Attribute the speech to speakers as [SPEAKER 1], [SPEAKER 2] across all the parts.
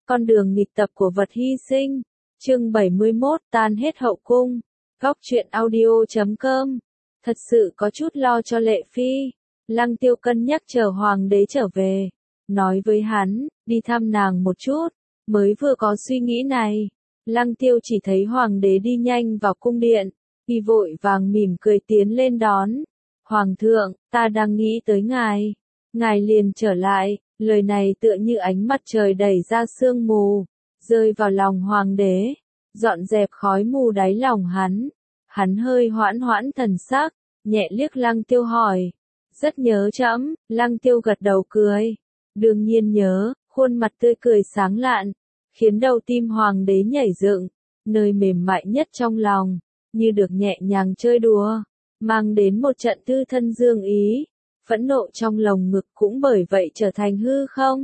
[SPEAKER 1] Con đường nghịch tập của vật hy sinh. Chương 71, tan hết hậu cung. Góc truyện audio.com. Thật sự có chút lo cho Lệ Phi. Lăng Tiêu cân nhắc chờ hoàng đế trở về, nói với hắn, đi thăm nàng một chút. Mới vừa có suy nghĩ này, Lăng Tiêu chỉ thấy hoàng đế đi nhanh vào cung điện, y vội vàng mỉm cười tiến lên đón. Hoàng thượng, ta đang nghĩ tới ngài. Ngài liền trở lại, lời này tựa như ánh mặt trời đẩy ra sương mù, rơi vào lòng hoàng đế, dọn dẹp khói mù đáy lòng hắn. Hắn hơi hoãn hoãn thần sắc, nhẹ liếc Lăng Tiêu hỏi, rất nhớ trẫm. Lăng Tiêu gật đầu cười, đương nhiên nhớ, khuôn mặt tươi cười sáng lạn, khiến đầu tim hoàng đế nhảy dựng, nơi mềm mại nhất trong lòng, như được nhẹ nhàng chơi đùa, mang đến một trận thư thân dương ý. Phẫn nộ trong lồng ngực cũng bởi vậy trở thành hư không.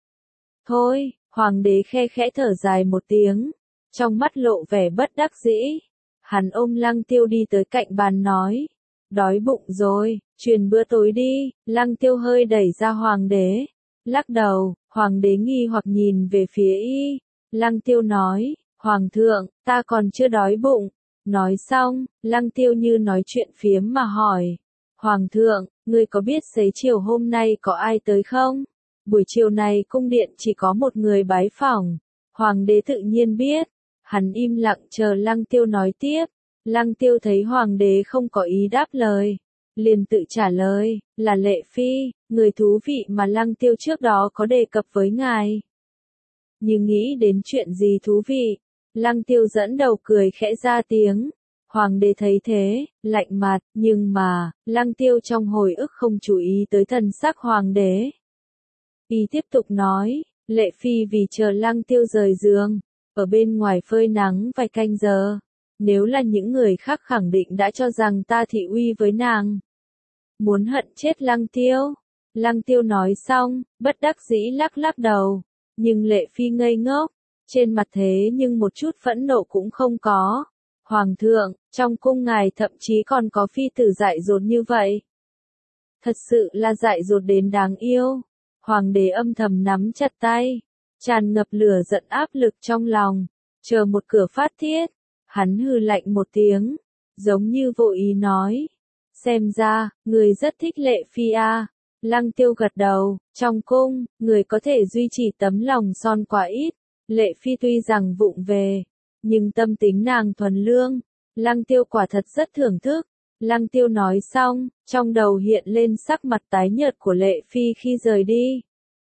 [SPEAKER 1] Thôi, hoàng đế khe khẽ thở dài một tiếng, trong mắt lộ vẻ bất đắc dĩ. Hắn ôm Lăng Tiêu đi tới cạnh bàn nói, đói bụng rồi, truyền bữa tối đi. Lăng Tiêu hơi đẩy ra hoàng đế, lắc đầu. Hoàng đế nghi hoặc nhìn về phía y. Lăng Tiêu nói, hoàng thượng, ta còn chưa đói bụng. Nói xong, Lăng Tiêu như nói chuyện phiếm mà hỏi, hoàng thượng, ngươi có biết xế chiều hôm nay có ai tới không? Buổi chiều này cung điện chỉ có một người bái phỏng. Hoàng đế tự nhiên biết. Hắn im lặng chờ Lăng Tiêu nói tiếp. Lăng Tiêu thấy hoàng đế không có ý đáp lời, liền tự trả lời, là Lệ Phi, người thú vị mà Lăng Tiêu trước đó có đề cập với ngài. Nhưng nghĩ đến chuyện gì thú vị, Lăng Tiêu dẫn đầu cười khẽ ra tiếng. Hoàng đế thấy thế, lạnh mặt, nhưng mà, Lăng Tiêu trong hồi ức không chú ý tới thần sắc hoàng đế. Y tiếp tục nói, Lệ Phi vì chờ Lăng Tiêu rời giường, ở bên ngoài phơi nắng vài canh giờ. Nếu là những người khác khẳng định đã cho rằng ta thị uy với nàng, muốn hận chết Lăng Tiêu. Lăng Tiêu nói xong, bất đắc dĩ lắc lắc đầu, nhưng Lệ Phi ngây ngốc, trên mặt thế nhưng một chút phẫn nộ cũng không có. Hoàng thượng, trong cung ngài thậm chí còn có phi tử dại dột như vậy. Thật sự là dại dột đến đáng yêu. Hoàng đế âm thầm nắm chặt tay, tràn ngập lửa giận áp lực trong lòng, chờ một cửa phát tiết. Hắn hừ lạnh một tiếng, giống như vô ý nói, xem ra, người rất thích Lệ Phi à. Lăng Tiêu gật đầu, trong cung, người có thể duy trì tấm lòng son quá ít. Lệ Phi tuy rằng vụng về, nhưng tâm tính nàng thuần lương. Lăng Tiêu quả thật rất thưởng thức. Lăng Tiêu nói xong, trong đầu hiện lên sắc mặt tái nhợt của Lệ Phi khi rời đi.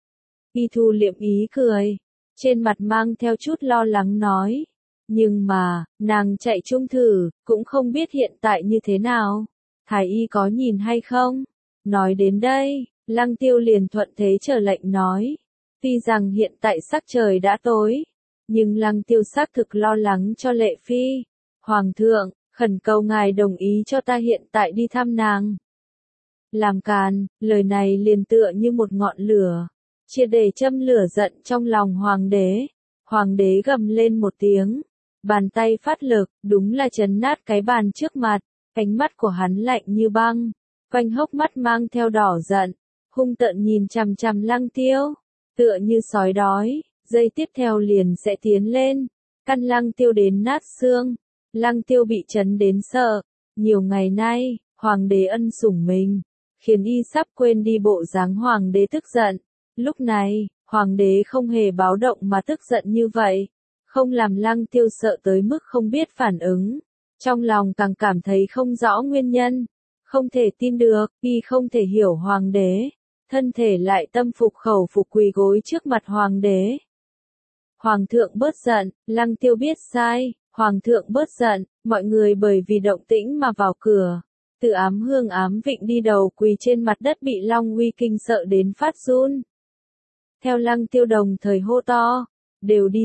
[SPEAKER 1] Y thu liệm ý cười, trên mặt mang theo chút lo lắng nói, nhưng mà, nàng chạy chung thử, cũng không biết hiện tại như thế nào. Thái y có nhìn hay không? Nói đến đây, Lăng Tiêu liền thuận thế trở lệnh nói, tuy rằng hiện tại sắc trời đã tối, nhưng Lăng Tiêu xác thực lo lắng cho Lệ Phi. Hoàng thượng, khẩn cầu ngài đồng ý cho ta hiện tại đi thăm nàng. Làm càn, lời này liền tựa như một ngọn lửa, triệt để châm lửa giận trong lòng hoàng đế. Hoàng đế gầm lên một tiếng, bàn tay phát lực, đúng là chấn nát cái bàn trước mặt. Ánh mắt của hắn lạnh như băng, quanh hốc mắt mang theo đỏ giận, hung tợn nhìn chằm chằm Lăng Tiêu, tựa như sói đói, giây tiếp theo liền sẽ tiến lên, căn Lăng Tiêu đến nát xương. Lăng Tiêu bị chấn đến sợ, nhiều ngày nay, hoàng đế ân sủng mình, khiến y sắp quên đi bộ dáng hoàng đế tức giận. Lúc này, hoàng đế không hề báo động mà tức giận như vậy, không làm Lăng Tiêu sợ tới mức không biết phản ứng. Trong lòng càng cảm thấy không rõ nguyên nhân, không thể tin được, y không thể hiểu hoàng đế, thân thể lại tâm phục khẩu phục quỳ gối trước mặt hoàng đế. Hoàng thượng bớt giận. Lăng Tiêu biết sai, hoàng thượng bớt giận, mọi người bởi vì động tĩnh mà vào cửa. Từ Ám Hương Ám Vịnh đi đầu quỳ trên mặt đất bị Long Uy kinh sợ đến phát run. Theo Lăng Tiêu đồng thời hô to, đều đi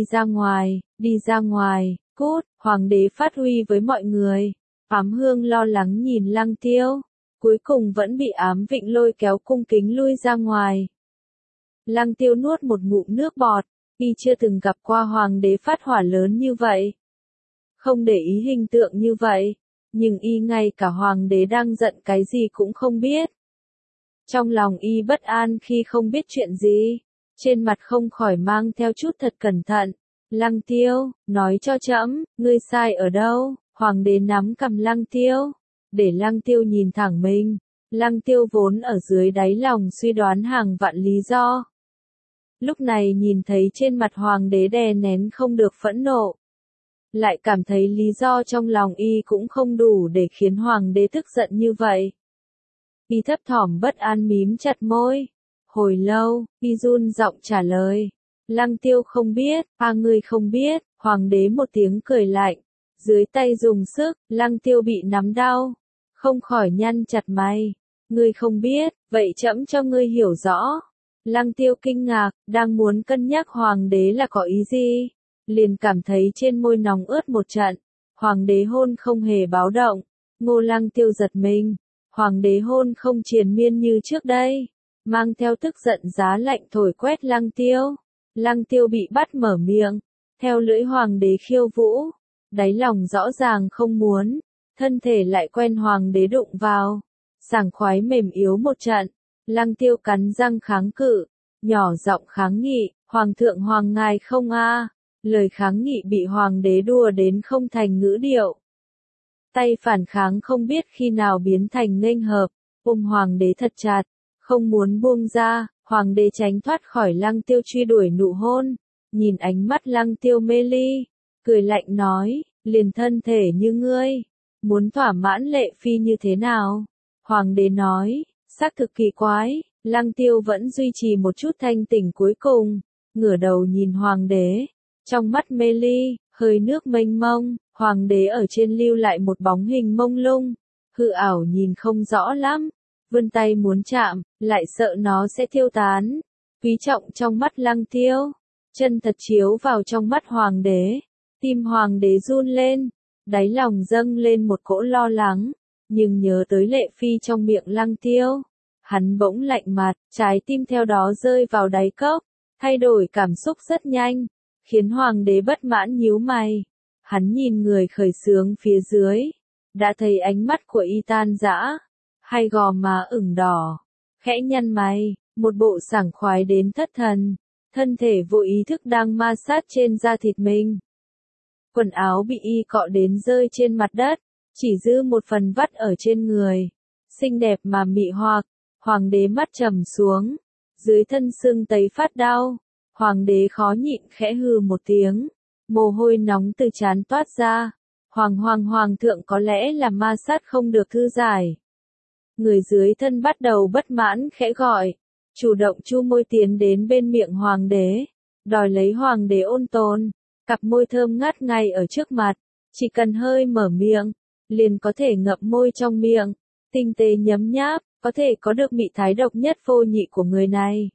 [SPEAKER 1] ra ngoài, cút. Hoàng đế phát huy với mọi người. Ám Hương lo lắng nhìn Lăng Tiêu, cuối cùng vẫn bị Ám Vịnh lôi kéo cung kính lui ra ngoài. Lăng Tiêu nuốt một ngụm nước bọt, y chưa từng gặp qua hoàng đế phát hỏa lớn như vậy. Không để ý hình tượng như vậy, nhưng y ngay cả hoàng đế đang giận cái gì cũng không biết. Trong lòng y bất an khi không biết chuyện gì. trên mặt không khỏi mang theo chút thật cẩn thận. Lăng Tiêu, nói cho trẫm, ngươi sai ở đâu? Hoàng đế nắm cầm Lăng Tiêu, để Lăng Tiêu nhìn thẳng mình. Lăng Tiêu vốn ở dưới đáy lòng suy đoán hàng vạn lý do. Lúc này nhìn thấy trên mặt hoàng đế đè nén không được phẫn nộ. Lại cảm thấy lý do trong lòng y cũng không đủ để khiến hoàng đế tức giận như vậy. Y thấp thỏm bất an mím chặt môi. Hồi lâu, y run giọng trả lời. Lăng Tiêu không biết, ngươi không biết, hoàng đế một tiếng cười lạnh. Dưới tay dùng sức, Lăng Tiêu bị nắm đau. Không khỏi nhăn chặt mày. Ngươi không biết, vậy trẫm cho ngươi hiểu rõ. Lăng Tiêu kinh ngạc, đang muốn cân nhắc hoàng đế là có ý gì. Liền cảm thấy trên môi nóng ướt một trận. Hoàng đế hôn không hề báo động. Ngô Lăng Tiêu giật mình. Hoàng đế hôn không triền miên như trước đây. Mang theo tức giận giá lạnh thổi quét Lăng Tiêu. Lăng Tiêu bị bắt mở miệng. Theo lưỡi hoàng đế khiêu vũ. Đáy lòng rõ ràng không muốn. Thân thể lại quen hoàng đế đụng vào. Sảng khoái mềm yếu một trận. Lăng Tiêu cắn răng kháng cự. Nhỏ giọng kháng nghị. Hoàng thượng hoàng ngài không a. Lời kháng nghị bị hoàng đế đùa đến không thành ngữ điệu. Tay phản kháng không biết khi nào biến thành nghênh hợp. Ôm hoàng đế thật chặt. Không muốn buông ra. Hoàng đế tránh thoát khỏi Lăng Tiêu truy đuổi nụ hôn. Nhìn ánh mắt Lăng Tiêu mê ly. Cười lạnh nói. Liền thân thể như ngươi. Muốn thỏa mãn lệ phi như thế nào? Hoàng đế nói. Xác thực kỳ quái. Lăng Tiêu vẫn duy trì một chút thanh tỉnh cuối cùng. Ngửa đầu nhìn hoàng đế. Trong mắt mê ly, hơi nước mênh mông. Hoàng đế ở trên lưu lại một bóng hình mông lung. Hư ảo nhìn không rõ lắm. Vươn tay muốn chạm, lại sợ nó sẽ tiêu tán. Quý trọng trong mắt Lăng Tiêu. Chân thật chiếu vào trong mắt hoàng đế. Tim hoàng đế run lên. Đáy lòng dâng lên một cỗ lo lắng. Nhưng nhớ tới lệ phi trong miệng Lăng Tiêu. Hắn bỗng lạnh mặt, trái tim theo đó rơi vào đáy cốc. Thay đổi cảm xúc rất nhanh. Khiến hoàng đế bất mãn nhíu mày. Hắn nhìn người khởi xướng phía dưới. Đã thấy ánh mắt của y tan rã. Hai gò má ửng đỏ. Khẽ nhăn mày, một bộ sảng khoái đến thất thần. Thân thể vô ý thức đang ma sát trên da thịt mình. Quần áo bị y cọ đến rơi trên mặt đất. Chỉ dư một phần vắt ở trên người. Xinh đẹp mà mị hoặc. Hoàng đế mắt trầm xuống. Dưới thân sưng tấy phát đau. Hoàng đế khó nhịn khẽ hừ một tiếng. Mồ hôi nóng từ trán toát ra. Hoàng thượng có lẽ là ma sát không được thư giải. Người dưới thân bắt đầu bất mãn khẽ gọi. Chủ động chu môi tiến đến bên miệng hoàng đế. Đòi lấy hoàng đế ôn tồn. Cặp môi thơm ngát ngay ở trước mặt. Chỉ cần hơi mở miệng. Liền có thể ngậm môi trong miệng. Tinh tế nhấm nháp. Có thể có được mị thái độc nhất vô nhị của người này.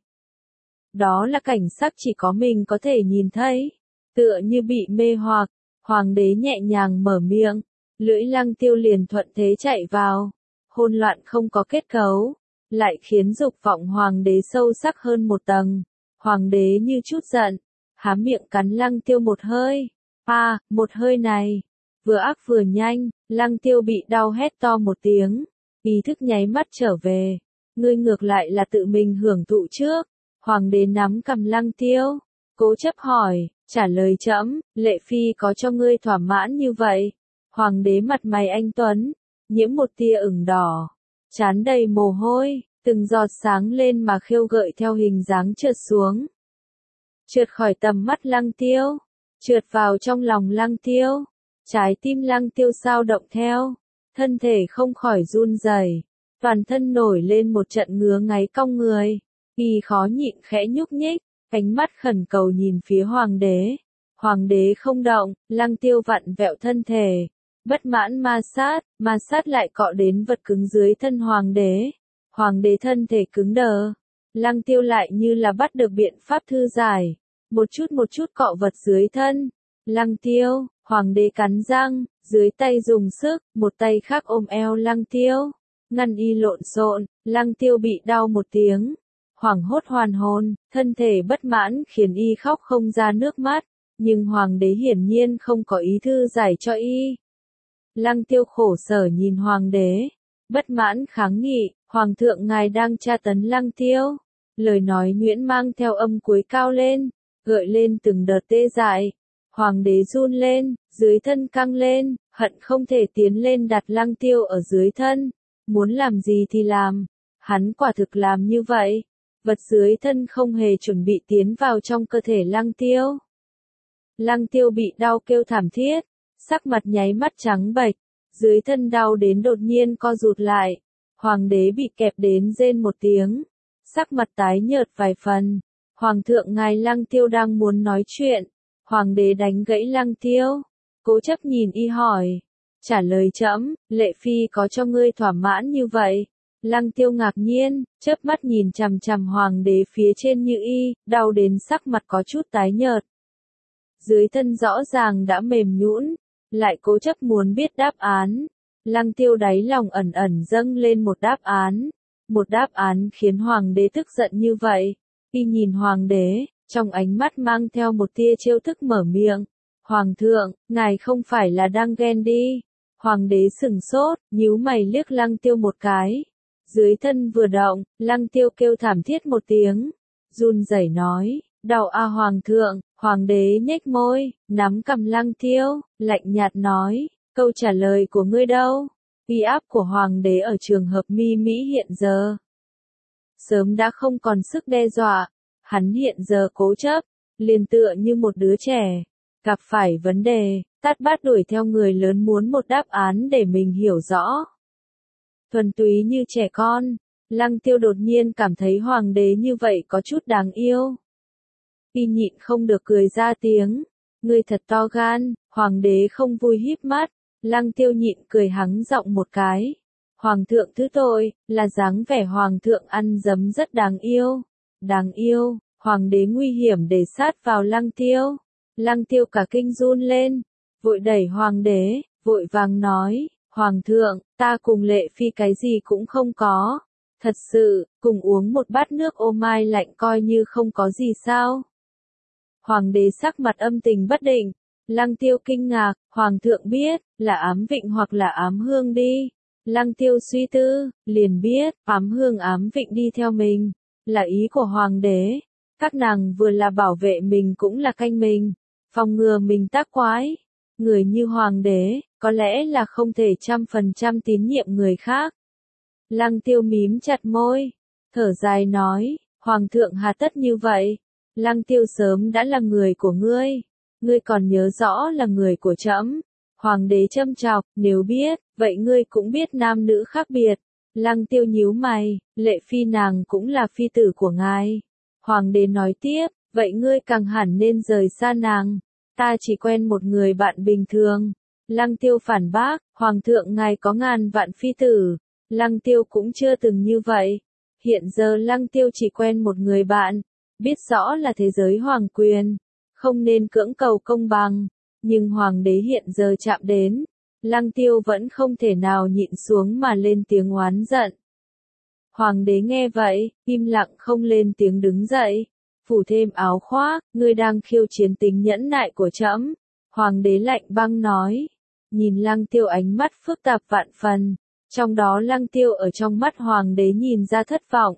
[SPEAKER 1] Đó là cảnh sắc chỉ có mình có thể nhìn thấy. Tựa như bị mê hoặc. Hoàng đế nhẹ nhàng mở miệng. Lưỡi Lăng Tiêu liền thuận thế chạy vào. Hôn loạn không có kết cấu. Lại khiến dục vọng hoàng đế sâu sắc hơn một tầng. Hoàng đế như chút giận. Há miệng cắn Lăng Tiêu một hơi. Một hơi này. Vừa ác vừa nhanh. Lăng Tiêu bị đau hét to một tiếng. Ý thức nháy mắt trở về. Ngươi ngược lại là tự mình hưởng thụ trước. Hoàng đế nắm cầm Lăng Tiêu. Cố chấp hỏi. Trả lời trẫm, lệ phi có cho ngươi thỏa mãn như vậy. Hoàng đế mặt mày anh tuấn. Nhiễm một tia ửng đỏ. Trán đầy mồ hôi. Từng giọt sáng lên mà khêu gợi theo hình dáng trượt xuống. Trượt khỏi tầm mắt Lăng Tiêu. Trượt vào trong lòng Lăng Tiêu. Trái tim Lăng Tiêu sao động theo. Thân thể không khỏi run rẩy. Toàn thân nổi lên một trận ngứa ngáy cong người. Y khó nhịn khẽ nhúc nhích. Ánh mắt khẩn cầu nhìn phía hoàng đế. Hoàng đế không động. Lăng Tiêu vặn vẹo thân thể. Bất mãn ma sát lại cọ đến vật cứng dưới thân hoàng đế. Hoàng đế thân thể cứng đờ. Lăng Tiêu lại như là bắt được biện pháp thư giải. Một chút cọ vật dưới thân. Lăng Tiêu, hoàng đế cắn răng, dưới tay dùng sức, một tay khác ôm eo Lăng Tiêu. Ngăn y lộn xộn, Lăng Tiêu bị đau một tiếng. Hoảng hốt hoàn hồn, thân thể bất mãn khiến y khóc không ra nước mắt. Nhưng hoàng đế hiển nhiên không có ý thư giải cho y. Lăng Tiêu khổ sở nhìn hoàng đế. Bất mãn kháng nghị, hoàng thượng ngài đang tra tấn Lăng Tiêu. Lời nói nhuyễn mang theo âm cuối cao lên, gợi lên từng đợt tê dại. Hoàng đế run lên, dưới thân căng lên, hận không thể tiến lên đặt Lăng Tiêu ở dưới thân. Muốn làm gì thì làm. Hắn quả thực làm như vậy. Vật dưới thân không hề chuẩn bị tiến vào trong cơ thể Lăng Tiêu. Lăng Tiêu bị đau kêu thảm thiết, sắc mặt nháy mắt trắng bệch, dưới thân đau đến đột nhiên co rụt lại. Hoàng đế bị kẹp đến rên một tiếng, sắc mặt tái nhợt vài phần. Hoàng thượng ngài, Lăng Tiêu đang muốn nói chuyện. Hoàng đế đánh gãy Lăng Tiêu, cố chấp nhìn y hỏi. Trả lời trẫm, lệ phi có cho ngươi thỏa mãn như vậy? Lăng Tiêu ngạc nhiên, chớp mắt nhìn chằm chằm hoàng đế phía trên như y, đau đến sắc mặt có chút tái nhợt. Dưới thân rõ ràng đã mềm nhũn, lại cố chấp muốn biết đáp án. Lăng Tiêu đáy lòng ẩn ẩn dâng lên một đáp án khiến hoàng đế tức giận như vậy. Y nhìn hoàng đế, trong ánh mắt mang theo một tia trêu tức mở miệng. Hoàng thượng, ngài không phải là đang ghen đi. Hoàng đế sừng sốt, nhíu mày liếc Lăng Tiêu một cái. Dưới thân vừa động, Lăng Tiêu kêu thảm thiết một tiếng. Run rẩy nói, đau a hoàng thượng. Hoàng đế nhếch môi, nắm cầm Lăng Tiêu, lạnh nhạt nói, câu trả lời của ngươi đâu? Uy áp của hoàng đế ở trường hợp Mi Mỹ hiện giờ sớm đã không còn sức đe dọa. Hắn hiện giờ cố chấp, liền tựa như một đứa trẻ, gặp phải vấn đề, tát bát đuổi theo người lớn muốn một đáp án để mình hiểu rõ. Thuần túy như trẻ con, Lăng Tiêu đột nhiên cảm thấy hoàng đế như vậy có chút đáng yêu. Y nhịn không được cười ra tiếng, ngươi thật to gan. Hoàng đế không vui híp mắt, Lăng Tiêu nhịn cười hắng giọng một cái. Hoàng thượng thứ tội, là dáng vẻ hoàng thượng ăn dấm rất đáng yêu. Đáng yêu, hoàng đế nguy hiểm để sát vào Lăng Tiêu. Lăng Tiêu cả kinh run lên, vội đẩy hoàng đế, vội vàng nói, hoàng thượng, ta cùng lệ phi cái gì cũng không có. Thật sự, cùng uống một bát nước ô mai lạnh coi như không có gì sao. Hoàng đế sắc mặt âm tình bất định. Lăng Tiêu kinh ngạc, hoàng thượng biết, là ám vịnh hoặc là ám hương đi. Lăng Tiêu suy tư, liền biết, ám hương ám vịnh đi theo mình, là ý của hoàng đế. Các nàng vừa là bảo vệ mình cũng là canh mình, phòng ngừa mình tác quái. Người như hoàng đế, có lẽ là không thể 100% tín nhiệm người khác. Lăng Tiêu mím chặt môi, thở dài nói, hoàng thượng hà tất như vậy. Lăng Tiêu sớm đã là người của ngươi. Ngươi còn nhớ rõ là người của trẫm. Hoàng đế châm chọc, nếu biết, vậy ngươi cũng biết nam nữ khác biệt. Lăng Tiêu nhíu mày, lệ phi nàng cũng là phi tử của ngài. Hoàng đế nói tiếp, vậy ngươi càng hẳn nên rời xa nàng. Ta chỉ quen một người bạn bình thường. Lăng Tiêu phản bác, hoàng thượng ngài có ngàn vạn phi tử. Lăng Tiêu cũng chưa từng như vậy. Hiện giờ Lăng Tiêu chỉ quen một người bạn. Biết rõ là thế giới hoàng quyền, không nên cưỡng cầu công bằng, nhưng hoàng đế hiện giờ chạm đến, Lăng Tiêu vẫn không thể nào nhịn xuống mà lên tiếng oán giận. Hoàng đế nghe vậy, im lặng không lên tiếng đứng dậy, phủ thêm áo khoác, ngươi đang khiêu chiến tính nhẫn nại của trẫm. Hoàng đế lạnh băng nói, nhìn Lăng Tiêu ánh mắt phức tạp vạn phần, trong đó Lăng Tiêu ở trong mắt hoàng đế nhìn ra thất vọng.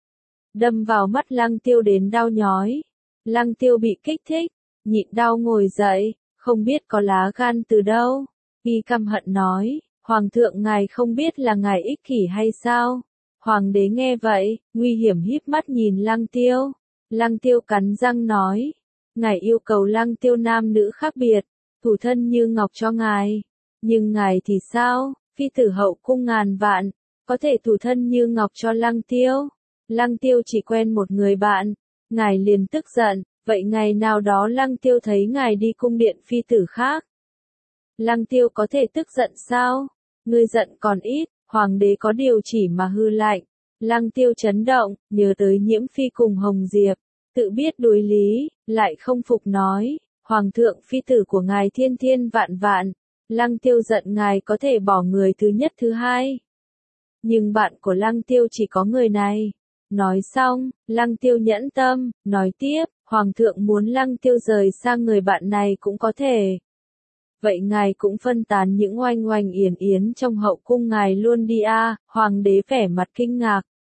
[SPEAKER 1] Đâm vào mắt Lăng Tiêu đến đau nhói. Lăng Tiêu bị kích thích, nhịn đau ngồi dậy, không biết có lá gan từ đâu. Y căm hận nói, hoàng thượng ngài không biết là ngài ích kỷ hay sao? Hoàng đế nghe vậy, nguy hiểm híp mắt nhìn Lăng Tiêu. Lăng Tiêu cắn răng nói, ngài yêu cầu Lăng Tiêu nam nữ khác biệt, thủ thân như ngọc cho ngài. Nhưng ngài thì sao, phi tử hậu cung ngàn vạn, có thể thủ thân như ngọc cho Lăng Tiêu. Lăng Tiêu chỉ quen một người bạn, ngài liền tức giận, vậy ngày nào đó Lăng Tiêu thấy ngài đi cung điện phi tử khác. Lăng Tiêu có thể tức giận sao? Ngươi giận còn ít, hoàng đế có điều chỉ mà hư lạnh. Lăng Tiêu chấn động, nhớ tới Nhiễm Phi cùng Hồng Diệp, tự biết đối lý, lại không phục nói, hoàng thượng phi tử của ngài thiên thiên vạn vạn. Lăng Tiêu giận ngài có thể bỏ người thứ nhất thứ hai. Nhưng bạn của Lăng Tiêu chỉ có người này. Nói xong, Lăng Tiêu nhẫn tâm, nói tiếp, hoàng thượng muốn Lăng Tiêu rời sang người bạn này cũng có thể. Vậy ngài cũng phân tán những oanh oanh yến yến trong hậu cung ngài luôn đi a. Hoàng đế vẻ mặt kinh ngạc.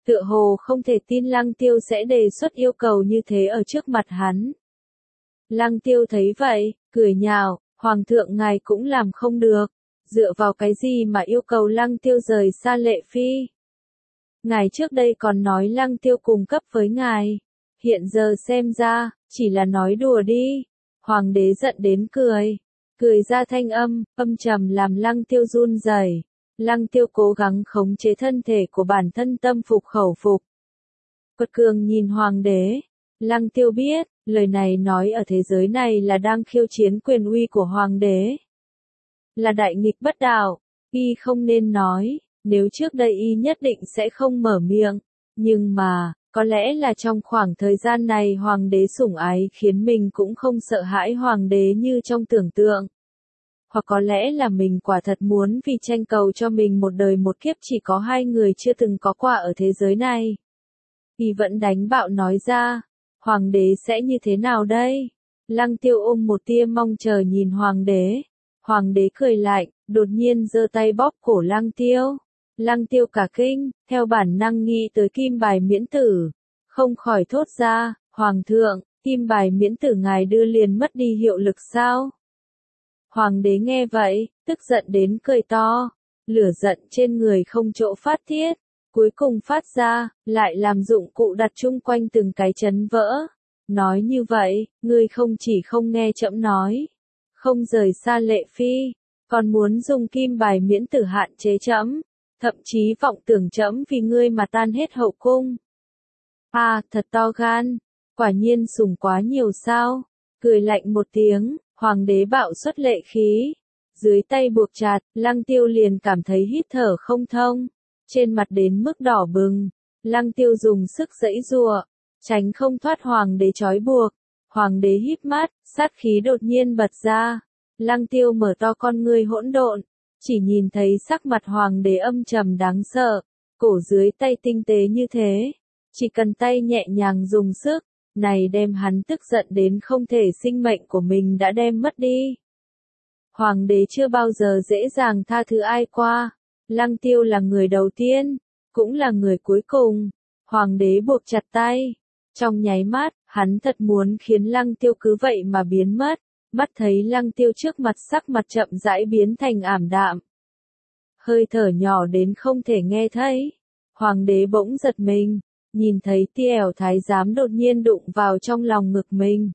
[SPEAKER 1] Tựa hồ không thể tin Lăng Tiêu sẽ đề xuất yêu cầu như thế ở trước mặt hắn. Lăng Tiêu thấy vậy, cười nhạo, Hoàng thượng ngài cũng làm không được, dựa vào cái gì mà yêu cầu Lăng Tiêu rời xa Lệ Phi. Ngài trước đây còn nói Lăng Tiêu cùng cấp với ngài, hiện giờ xem ra, chỉ là nói đùa đi. Hoàng đế giận đến cười ra thanh âm trầm làm Lăng Tiêu run rẩy. Lăng Tiêu cố gắng khống chế thân thể của bản thân tâm phục khẩu phục. Quật cường nhìn Hoàng đế, Lăng Tiêu biết, lời này nói ở thế giới này là đang khiêu chiến quyền uy của Hoàng đế. Là đại nghịch bất đạo, y không nên nói, nếu trước đây y nhất định sẽ không mở miệng. Nhưng mà, có lẽ là trong khoảng thời gian này Hoàng đế sủng ái khiến mình cũng không sợ hãi Hoàng đế như trong tưởng tượng. Hoặc có lẽ là mình quả thật muốn vì tranh cầu cho mình một đời một kiếp chỉ có hai người chưa từng có qua ở thế giới này. Y vẫn đánh bạo nói ra, Hoàng đế sẽ như thế nào đây? Lăng Tiêu ôm một tia mong chờ nhìn Hoàng đế. Hoàng đế cười lạnh, đột nhiên giơ tay bóp cổ Lăng Tiêu. Lăng Tiêu cả kinh, theo bản năng nghĩ tới kim bài miễn tử. Không khỏi thốt ra, Hoàng thượng, kim bài miễn tử ngài đưa liền mất đi hiệu lực sao? Hoàng đế nghe vậy, tức giận đến cười to. Lửa giận trên người không chỗ phát tiết. Cuối cùng phát ra, lại làm dụng cụ đặt chung quanh từng cái chấn vỡ. Nói như vậy, ngươi không chỉ không nghe trẫm nói, không rời xa Lệ Phi, còn muốn dùng kim bài miễn tử hạn chế trẫm, thậm chí vọng tưởng trẫm vì ngươi mà tan hết hậu cung. Thật to gan, quả nhiên sủng quá nhiều sao? Cười lạnh một tiếng, Hoàng đế bạo xuất lệ khí, dưới tay buộc chặt, Lăng Tiêu liền cảm thấy hít thở không thông. Trên mặt đến mức đỏ bừng, Lăng Tiêu dùng sức giãy giụa, tránh không thoát Hoàng đế trói buộc. Hoàng đế híp mắt, sát khí đột nhiên bật ra. Lăng Tiêu mở to con ngươi hỗn độn, chỉ nhìn thấy sắc mặt Hoàng đế âm trầm đáng sợ, cổ dưới tay tinh tế như thế, chỉ cần tay nhẹ nhàng dùng sức, này đem hắn tức giận đến không thể sinh mệnh của mình đã đem mất đi. Hoàng đế chưa bao giờ dễ dàng tha thứ ai qua. Lăng Tiêu là người đầu tiên, cũng là người cuối cùng. Hoàng đế buộc chặt tay. Trong nháy mắt, hắn thật muốn khiến Lăng Tiêu cứ vậy mà biến mất. Mắt thấy Lăng Tiêu trước mặt sắc mặt chậm rãi biến thành ảm đạm. Hơi thở nhỏ đến không thể nghe thấy. Hoàng đế bỗng giật mình, nhìn thấy Tiểu thái giám đột nhiên đụng vào trong lòng ngực mình.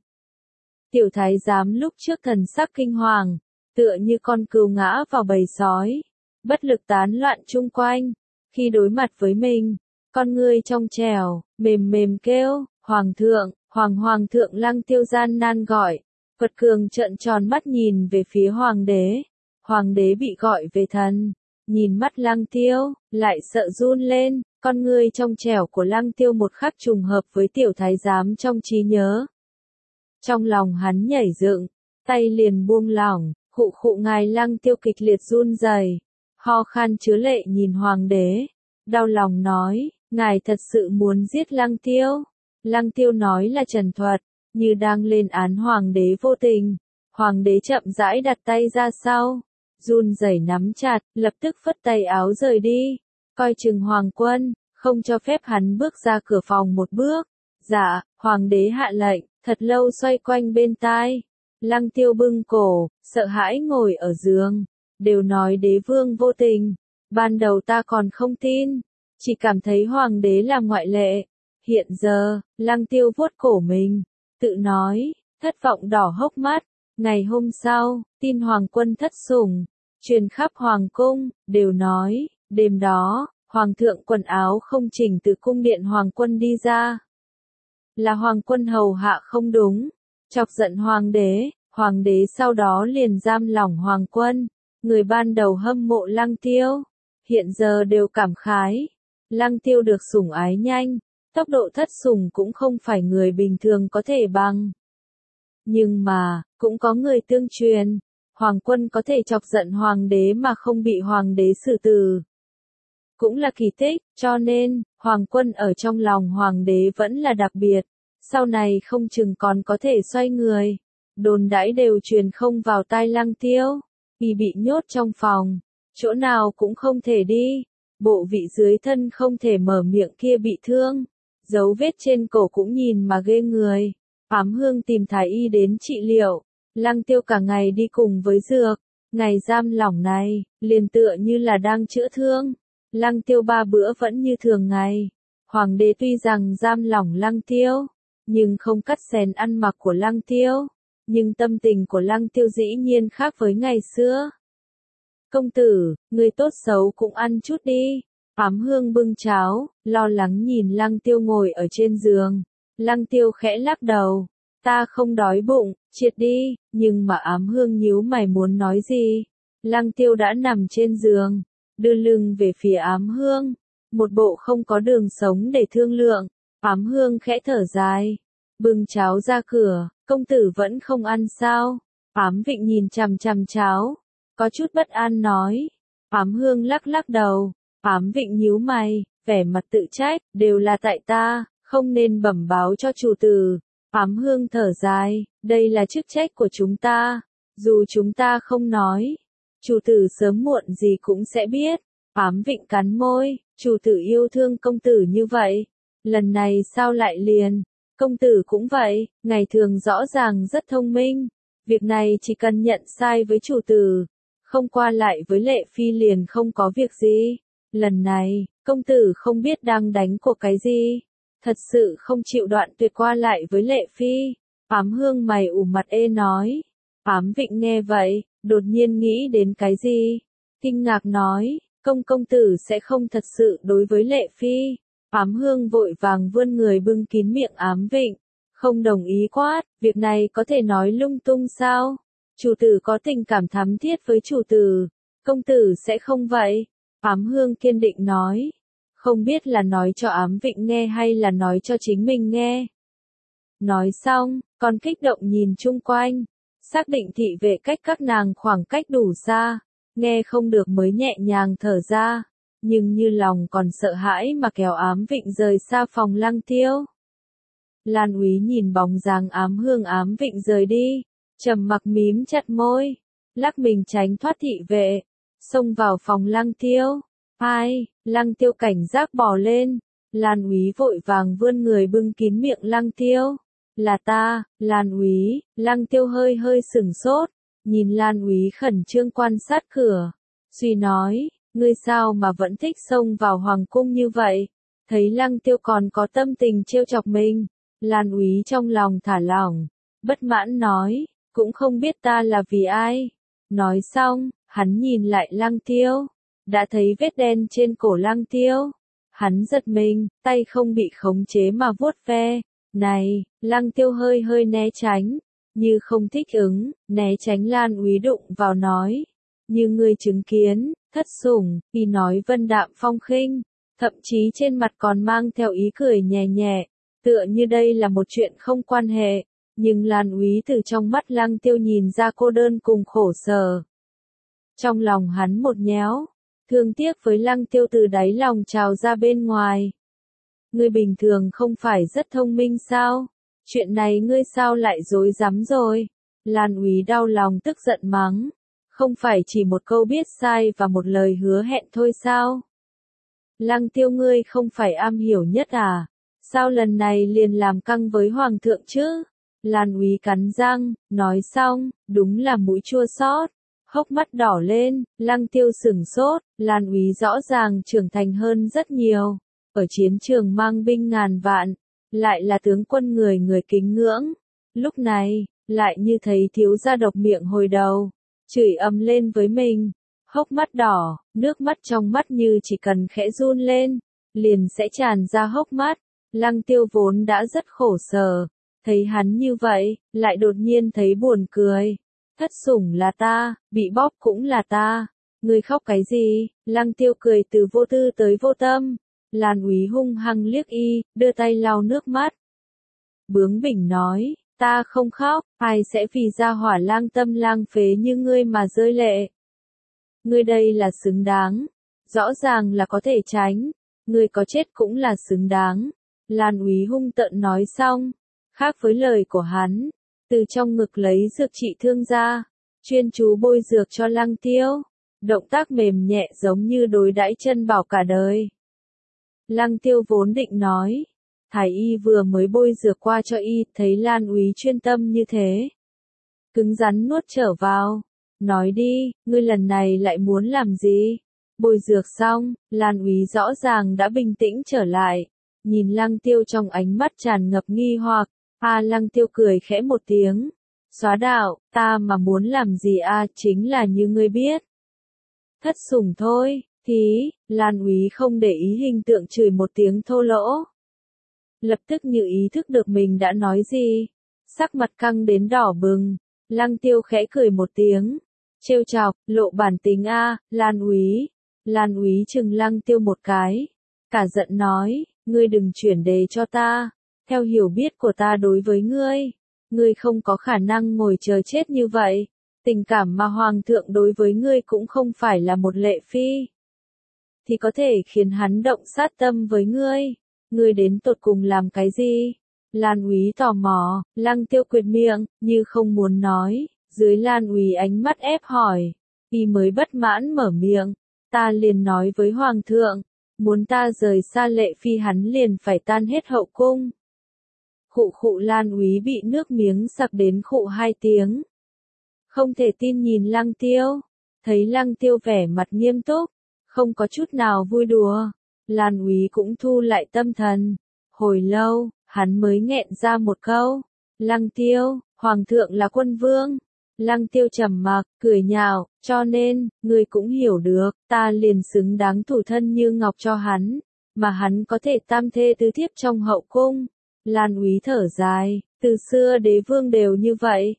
[SPEAKER 1] Tiểu thái giám lúc trước thần sắc kinh hoàng, tựa như con cừu ngã vào bầy sói, bất lực tán loạn chung quanh. Khi đối mặt với mình, con ngươi trong trẻo, mềm mềm kêu, Hoàng thượng, Hoàng thượng. Lăng Tiêu gian nan gọi, quật cường trợn tròn mắt nhìn về phía Hoàng đế. Hoàng đế bị gọi về thần, nhìn mắt Lăng Tiêu, lại sợ run lên, con ngươi trong trẻo của Lăng Tiêu một khắc trùng hợp với tiểu thái giám trong trí nhớ. Trong lòng hắn nhảy dựng, tay liền buông lỏng, khụ ngài. Lăng Tiêu kịch liệt run rẩy, ho khan chứa lệ nhìn Hoàng đế, đau lòng nói, ngài thật sự muốn giết Lăng Tiêu? Lăng Tiêu nói là trần thuật, như đang lên án Hoàng đế vô tình. Hoàng đế chậm rãi đặt tay ra sau, run rẩy nắm chặt, lập tức phất tay áo rời đi, coi chừng Hoàng quân, không cho phép hắn bước ra cửa phòng một bước. Dạ, Hoàng đế hạ lệnh, thật lâu xoay quanh bên tai. Lăng Tiêu bưng cổ, sợ hãi ngồi ở giường, đều nói đế vương vô tình. Ban đầu ta còn không tin, chỉ cảm thấy Hoàng đế là ngoại lệ. Hiện giờ, Lăng Tiêu vuốt cổ mình, tự nói, thất vọng đỏ hốc mắt. Ngày hôm sau, tin Hoàng quân thất sủng, truyền khắp Hoàng cung, đều nói, đêm đó, Hoàng thượng quần áo không chỉnh từ cung điện Hoàng quân đi ra. Là Hoàng quân hầu hạ không đúng, chọc giận Hoàng đế sau đó liền giam lỏng Hoàng quân. Người ban đầu hâm mộ Lăng Tiêu, hiện giờ đều cảm khái. Lăng Tiêu được sủng ái nhanh, tốc độ thất sủng cũng không phải người bình thường có thể bằng. Nhưng mà, cũng có người tương truyền, Hoàng quân có thể chọc giận Hoàng đế mà không bị Hoàng đế xử tử. Cũng là kỳ tích, cho nên, Hoàng quân ở trong lòng Hoàng đế vẫn là đặc biệt. Sau này không chừng còn có thể xoay người. Đồn đãi đều truyền không vào tai Lăng Tiêu. Y bị nhốt trong phòng, chỗ nào cũng không thể đi. bộ vị dưới thân không thể mở miệng kia bị thương. Dấu vết trên cổ cũng nhìn mà ghê người. Ám Hương tìm thái y đến trị liệu. Lăng Tiêu cả ngày đi cùng với dược. Ngày giam lỏng này, liền tựa như là đang chữa thương. Lăng Tiêu 3 bữa vẫn như thường ngày. Hoàng đế tuy rằng giam lỏng Lăng Tiêu, nhưng không cắt xén ăn mặc của Lăng Tiêu. Nhưng tâm tình của Lăng Tiêu dĩ nhiên khác với ngày xưa. Công tử, người tốt xấu cũng ăn chút đi. Ám Hương bưng cháo, lo lắng nhìn Lăng Tiêu ngồi ở trên giường. Lăng Tiêu khẽ lắc đầu. Ta không đói bụng, triệt đi, nhưng mà Ám Hương nhíu mày muốn nói gì. Lăng Tiêu đã nằm trên giường, đưa lưng về phía Ám Hương. Một bộ không có đường sống để thương lượng. Ám Hương khẽ thở dài. Bưng cháo ra cửa, công tử vẫn không ăn sao? Ám Vịnh nhìn chằm chằm cháo, có chút bất an nói. Ám Hương lắc lắc đầu. Ám Vịnh nhíu mày, vẻ mặt tự trách, đều là tại ta, không nên bẩm báo cho chủ tử. Ám Hương thở dài, đây là chức trách của chúng ta, dù chúng ta không nói, chủ tử sớm muộn gì cũng sẽ biết. Ám Vịnh cắn môi, chủ tử yêu thương công tử như vậy, lần này sao lại liền, công tử cũng vậy, ngày thường rõ ràng rất thông minh, việc này chỉ cần nhận sai với chủ tử, không qua lại với Lệ Phi liền không có việc gì. Lần này, công tử không biết đang đánh cuộc cái gì, thật sự không chịu đoạn tuyệt qua lại với Lệ Phi. Ám Hương mày ủ mặt ê nói. Ám Vịnh nghe vậy, đột nhiên nghĩ đến cái gì, kinh ngạc nói, công tử sẽ không thật sự đối với Lệ Phi. Ám Hương vội vàng vươn người bưng kín miệng Ám Vịnh, không đồng ý quát, việc này có thể nói lung tung sao? Chủ tử có tình cảm thắm thiết với chủ tử, công tử sẽ không vậy. Ám Hương kiên định nói, không biết là nói cho Ám Vịnh nghe hay là nói cho chính mình nghe. Nói xong, còn kích động nhìn chung quanh, xác định thị vệ cách các nàng khoảng cách đủ xa, nghe không được mới nhẹ nhàng thở ra, nhưng như lòng còn sợ hãi mà kéo Ám Vịnh rời xa phòng Lăng Tiêu. Lan Úy nhìn bóng dáng Ám Vịnh rời đi, trầm mặc mím chặt môi, lắc mình tránh thoát thị vệ, xông vào phòng Lăng Tiêu. Ai? Lăng Tiêu cảnh giác bò lên, Lan Úy vội vàng vươn người bưng kín miệng Lăng Tiêu. Là ta, Lan Úy. Lăng Tiêu hơi hơi sửng sốt, nhìn Lan Úy khẩn trương quan sát cửa, suy nói, ngươi sao mà vẫn thích xông vào hoàng cung như vậy? Thấy Lăng Tiêu còn có tâm tình trêu chọc mình, Lan Úy trong lòng thả lỏng, bất mãn nói, cũng không biết ta là vì ai. Nói xong, hắn nhìn lại Lăng Tiêu, đã thấy vết đen trên cổ Lăng Tiêu. Hắn giật mình, tay không bị khống chế mà vuốt ve. Này, Lăng Tiêu hơi hơi né tránh, như không thích ứng, né tránh Lan Úy đụng vào nói. Như người chứng kiến, thất sủng, y nói vân đạm phong khinh, thậm chí trên mặt còn mang theo ý cười nhẹ nhẹ, tựa như đây là một chuyện không quan hệ. Nhưng Lan Úy từ trong mắt Lăng Tiêu nhìn ra cô đơn cùng khổ sở. Trong lòng hắn một nhéo, thương tiếc với Lăng Tiêu từ đáy lòng trào ra bên ngoài. Ngươi bình thường không phải rất thông minh sao? Chuyện này ngươi sao lại dối rắm rồi? Lan Úy đau lòng tức giận mắng. Không phải chỉ một câu biết sai và một lời hứa hẹn thôi sao? Lăng Tiêu ngươi không phải am hiểu nhất à? Sao lần này liền làm căng với Hoàng thượng chứ? Lan Úy cắn răng, nói xong, đúng là mũi chua xót, hốc mắt đỏ lên. Lăng Tiêu sửng sốt, Lan Úy rõ ràng trưởng thành hơn rất nhiều, ở chiến trường mang binh ngàn vạn, lại là tướng quân người người kính ngưỡng, lúc này, lại như thấy thiếu gia độc miệng hồi đầu, chửi ầm lên với mình, hốc mắt đỏ, nước mắt trong mắt như chỉ cần khẽ run lên, liền sẽ tràn ra hốc mắt. Lăng Tiêu vốn đã rất khổ sở, thấy hắn như vậy, lại đột nhiên thấy buồn cười. Thất sủng là ta, bị bóp cũng là ta, ngươi khóc cái gì? Lăng Tiêu cười từ vô tư tới vô tâm. Lan Úy hung hăng liếc y, đưa tay lau nước mắt. Bướng bỉnh nói, ta không khóc, ai sẽ vì gia hỏa lang tâm lang phế như ngươi mà rơi lệ. Ngươi đây là xứng đáng, rõ ràng là có thể tránh, ngươi có chết cũng là xứng đáng. Lan Úy hung tợn nói xong, khác với lời của hắn, từ trong ngực lấy dược trị thương ra, chuyên chú bôi dược cho Lăng Tiêu. động tác mềm nhẹ giống như đối đãi chân bảo cả đời. Lăng Tiêu vốn định nói, thái y vừa mới bôi dược qua cho y, thấy Lan Úy chuyên tâm như thế. Cứng rắn nuốt trở vào, nói đi, ngươi lần này lại muốn làm gì? Bôi dược xong, Lan Úy rõ ràng đã bình tĩnh trở lại, nhìn Lăng Tiêu trong ánh mắt tràn ngập nghi hoặc. Lăng Tiêu cười khẽ một tiếng, xóa đạo, ta mà muốn làm gì chính là như ngươi biết. Thất sủng thôi, thí, Lan Úy không để ý hình tượng chửi một tiếng thô lỗ. Lập tức như ý thức được mình đã nói gì, sắc mặt căng đến đỏ bừng, Lăng Tiêu khẽ cười một tiếng, trêu chọc, lộ bản tính Lan Úy. Lan Úy chừng Lăng Tiêu một cái, cả giận nói, ngươi đừng chuyển đề cho ta, theo hiểu biết của ta đối với ngươi không có khả năng ngồi chờ chết như vậy, tình cảm mà Hoàng thượng đối với ngươi cũng không phải là một lệ phi, thì có thể khiến hắn động sát tâm với ngươi đến tột cùng làm cái gì? Lan Úy tò mò, Lăng Tiêu quyệt miệng, như không muốn nói, dưới Lan Úy ánh mắt ép hỏi, y mới bất mãn mở miệng, ta liền nói với Hoàng thượng, muốn ta rời xa lệ phi hắn liền phải tan hết hậu cung. Khụ Lan Úy bị nước miếng sặc đến khụ 2 tiếng. Không thể tin nhìn Lăng Tiêu, thấy Lăng Tiêu vẻ mặt nghiêm túc, không có chút nào vui đùa, Lan Úy cũng thu lại tâm thần. Hồi lâu, hắn mới nghẹn ra một câu, Lăng Tiêu, Hoàng thượng là quân vương. Lăng Tiêu trầm mặc, cười nhạo, cho nên, ngươi cũng hiểu được, ta liền xứng đáng thủ thân như ngọc cho hắn, mà hắn có thể tam thê tứ thiếp trong hậu cung. Lan Úy thở dài, từ xưa đế vương đều như vậy.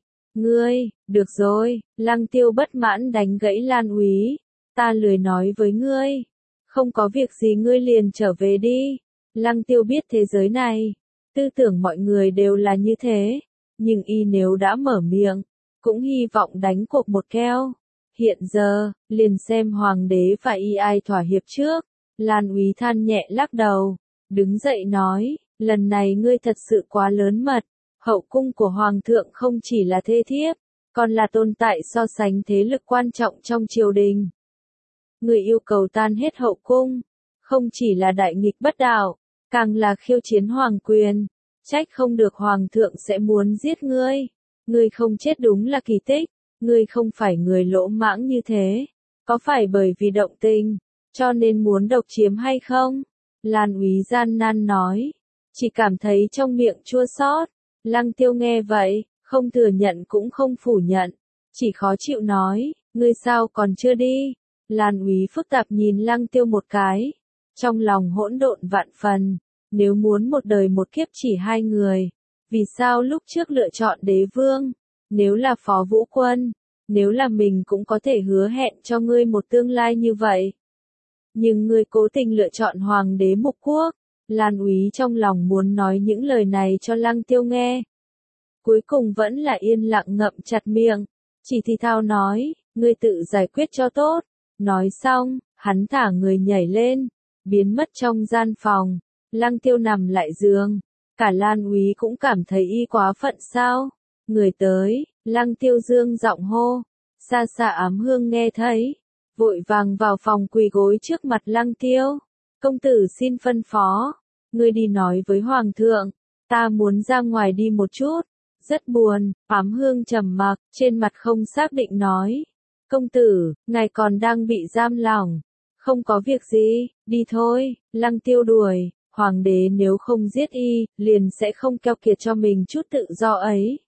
[SPEAKER 1] Được rồi, Lăng Tiêu bất mãn đánh gãy Lan Úy, ta lười nói với ngươi, không có việc gì ngươi liền trở về đi. Lăng Tiêu biết thế giới này, tư tưởng mọi người đều là như thế, nhưng y nếu đã mở miệng, cũng hy vọng đánh cuộc một keo. Hiện giờ, liền xem hoàng đế và y ai thỏa hiệp trước. Lan Úy than nhẹ lắc đầu, đứng dậy nói, lần này ngươi thật sự quá lớn mật, hậu cung của hoàng thượng không chỉ là thê thiếp, còn là tồn tại so sánh thế lực quan trọng trong triều đình. Ngươi yêu cầu tan hết hậu cung, không chỉ là đại nghịch bất đạo, càng là khiêu chiến hoàng quyền, trách không được hoàng thượng sẽ muốn giết ngươi. Ngươi không chết đúng là kỳ tích, ngươi không phải người lỗ mãng như thế, có phải bởi vì động tình, cho nên muốn độc chiếm hay không? Lan Úy gian nan nói, chỉ cảm thấy trong miệng chua xót. Lăng Tiêu nghe vậy, không thừa nhận cũng không phủ nhận, chỉ khó chịu nói, ngươi sao còn chưa đi? Lan Úy phức tạp nhìn Lăng Tiêu một cái, trong lòng hỗn độn vạn phần, nếu muốn một đời một kiếp chỉ 2 người, vì sao lúc trước lựa chọn đế vương? Nếu là Phó Vũ Quân, nếu là mình cũng có thể hứa hẹn cho ngươi một tương lai như vậy. Nhưng ngươi cố tình lựa chọn hoàng đế mục quốc. Lan Úy trong lòng muốn nói những lời này cho Lăng Tiêu nghe. Cuối cùng vẫn là yên lặng ngậm chặt miệng, chỉ thì thào nói, ngươi tự giải quyết cho tốt. Nói xong, hắn thả người nhảy lên, biến mất trong gian phòng. Lăng Tiêu nằm lại giường, cả Lan Úy cũng cảm thấy y quá phận sao. Người tới, Lăng Tiêu dương giọng hô, xa xa Ám Hương nghe thấy, vội vàng vào phòng quỳ gối trước mặt Lăng Tiêu. Công tử xin phân phó, ngươi đi nói với Hoàng thượng, ta muốn ra ngoài đi một chút, rất buồn. Ám Hương trầm mặc, trên mặt không xác định nói, công tử, ngài còn đang bị giam lỏng, không có việc gì, đi thôi. Lăng Tiêu đuổi, hoàng đế nếu không giết y, liền sẽ không keo kiệt cho mình chút tự do ấy.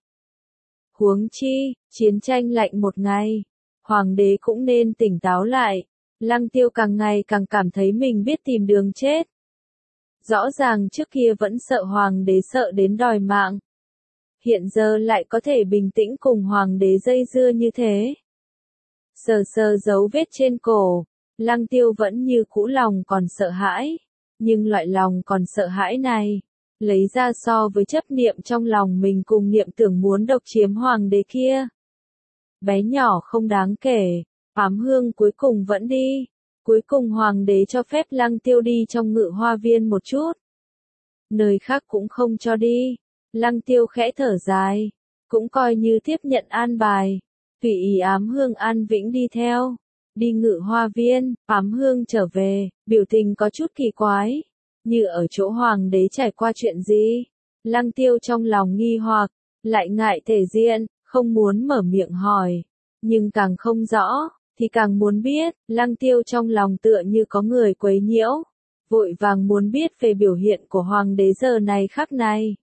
[SPEAKER 1] Huống chi, chiến tranh lạnh một ngày, hoàng đế cũng nên tỉnh táo lại. Lăng Tiêu càng ngày càng cảm thấy mình biết tìm đường chết. Rõ ràng trước kia vẫn sợ hoàng đế sợ đến đòi mạng. Hiện giờ lại có thể bình tĩnh cùng hoàng đế dây dưa như thế. Sờ sờ dấu vết trên cổ, Lăng Tiêu vẫn như cũ lòng còn sợ hãi. Nhưng loại lòng còn sợ hãi này, lấy ra so với chấp niệm trong lòng mình cùng niệm tưởng muốn độc chiếm hoàng đế kia. Bé nhỏ không đáng kể, Ám Hương cuối cùng vẫn đi. Cuối cùng hoàng đế cho phép Lăng Tiêu đi trong Ngự Hoa Viên một chút. Nơi khác cũng không cho đi. Lăng Tiêu khẽ thở dài, cũng coi như tiếp nhận an bài. Tùy ý Ám Hương an vĩnh đi theo. đi Ngự Hoa Viên, Ám Hương trở về, biểu tình có chút kỳ quái, như ở chỗ hoàng đế trải qua chuyện gì. Lăng Tiêu trong lòng nghi hoặc, lại ngại thể diện, không muốn mở miệng hỏi, nhưng càng không rõ, thì càng muốn biết. Lăng Tiêu trong lòng tựa như có người quấy nhiễu, vội vàng muốn biết về biểu hiện của hoàng đế giờ này khắc này.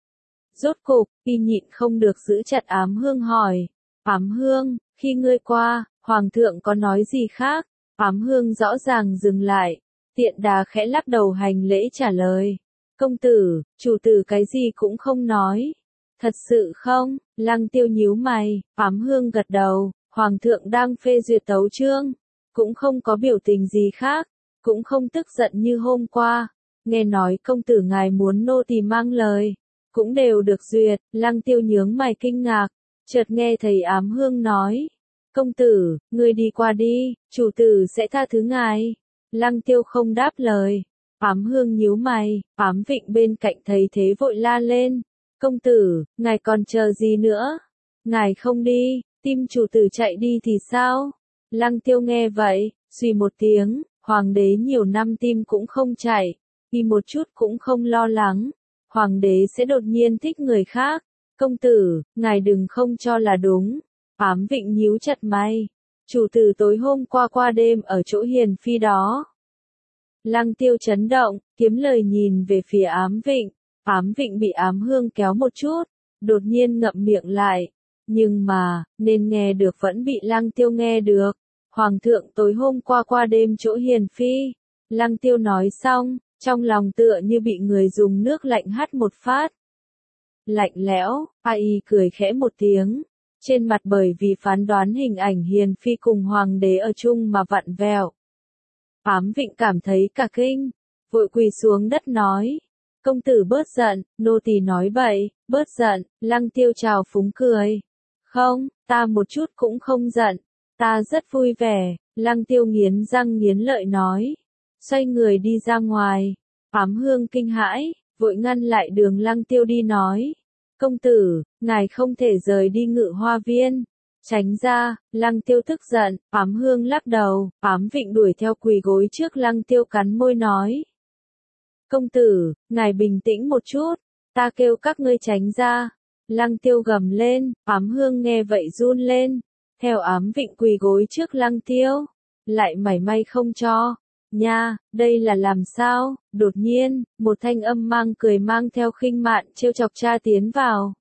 [SPEAKER 1] Rốt cục, y nhịn không được giữ chặt Ám Hương hỏi, Ám Hương, khi ngươi qua, hoàng thượng có nói gì khác? Ám Hương rõ ràng dừng lại, tiện đà khẽ lắc đầu hành lễ trả lời, công tử, chủ tử cái gì cũng không nói. Thật sự không? Lăng Tiêu nhíu mày. Ám Hương gật đầu, hoàng thượng đang phê duyệt tấu chương, cũng không có biểu tình gì khác, cũng không tức giận như hôm qua. Nghe nói công tử ngài muốn nô tỳ mang lời, cũng đều được duyệt. Lăng Tiêu nhướng mày kinh ngạc, chợt nghe thấy Ám Hương nói, công tử, ngươi đi qua đi, chủ tử sẽ tha thứ ngài. Lăng Tiêu không đáp lời. Ám Hương nhíu mày, Ám Vịnh bên cạnh thấy thế vội la lên, công tử, ngài còn chờ gì nữa? Ngài không đi, tim chủ tử chạy đi thì sao? Lăng Tiêu nghe vậy, suy một tiếng, hoàng đế nhiều năm tim cũng không chạy, vì một chút cũng không lo lắng, hoàng đế sẽ đột nhiên thích người khác. Công tử, ngài đừng không cho là đúng. Ám Vịnh nhíu chặt mày, chủ tử tối hôm qua đêm ở chỗ hiền phi đó. Lăng Tiêu chấn động, kiếm lời nhìn về phía Ám Vịnh. Ám Vịnh bị Ám Hương kéo một chút, đột nhiên ngậm miệng lại. Nhưng mà, nên nghe được vẫn bị Lăng Tiêu nghe được. Hoàng thượng tối hôm qua đêm chỗ hiền phi. Lăng Tiêu nói xong, trong lòng tựa như bị người dùng nước lạnh hắt một phát. Lạnh lẽo, ai cười khẽ một tiếng. Trên mặt bởi vì phán đoán hình ảnh hiền phi cùng hoàng đế ở chung mà vặn vẹo. Ám Vịnh cảm thấy cả kinh, vội quỳ xuống đất nói, công tử bớt giận, nô tỳ nói bậy, bớt giận. Lăng Tiêu trào phúng cười, không, ta một chút cũng không giận, ta rất vui vẻ. Lăng Tiêu nghiến răng nghiến lợi nói, xoay người đi ra ngoài. Ám Hương kinh hãi, vội ngăn lại đường Lăng Tiêu đi nói, công tử, ngài không thể rời đi Ngự Hoa Viên. Tránh ra. Lăng Tiêu tức giận. Ám Hương lắc đầu. Ám Vịnh đuổi theo quỳ gối trước Lăng Tiêu cắn môi nói, công tử, ngài bình tĩnh một chút, ta kêu các ngươi tránh ra. Lăng Tiêu gầm lên. Ám Hương nghe vậy run lên, theo Ám Vịnh quỳ gối trước Lăng Tiêu, lại mảy may không cho. Nha, đây là làm sao? Đột nhiên, một thanh âm mang cười mang theo khinh mạn trêu chọc tra tiến vào.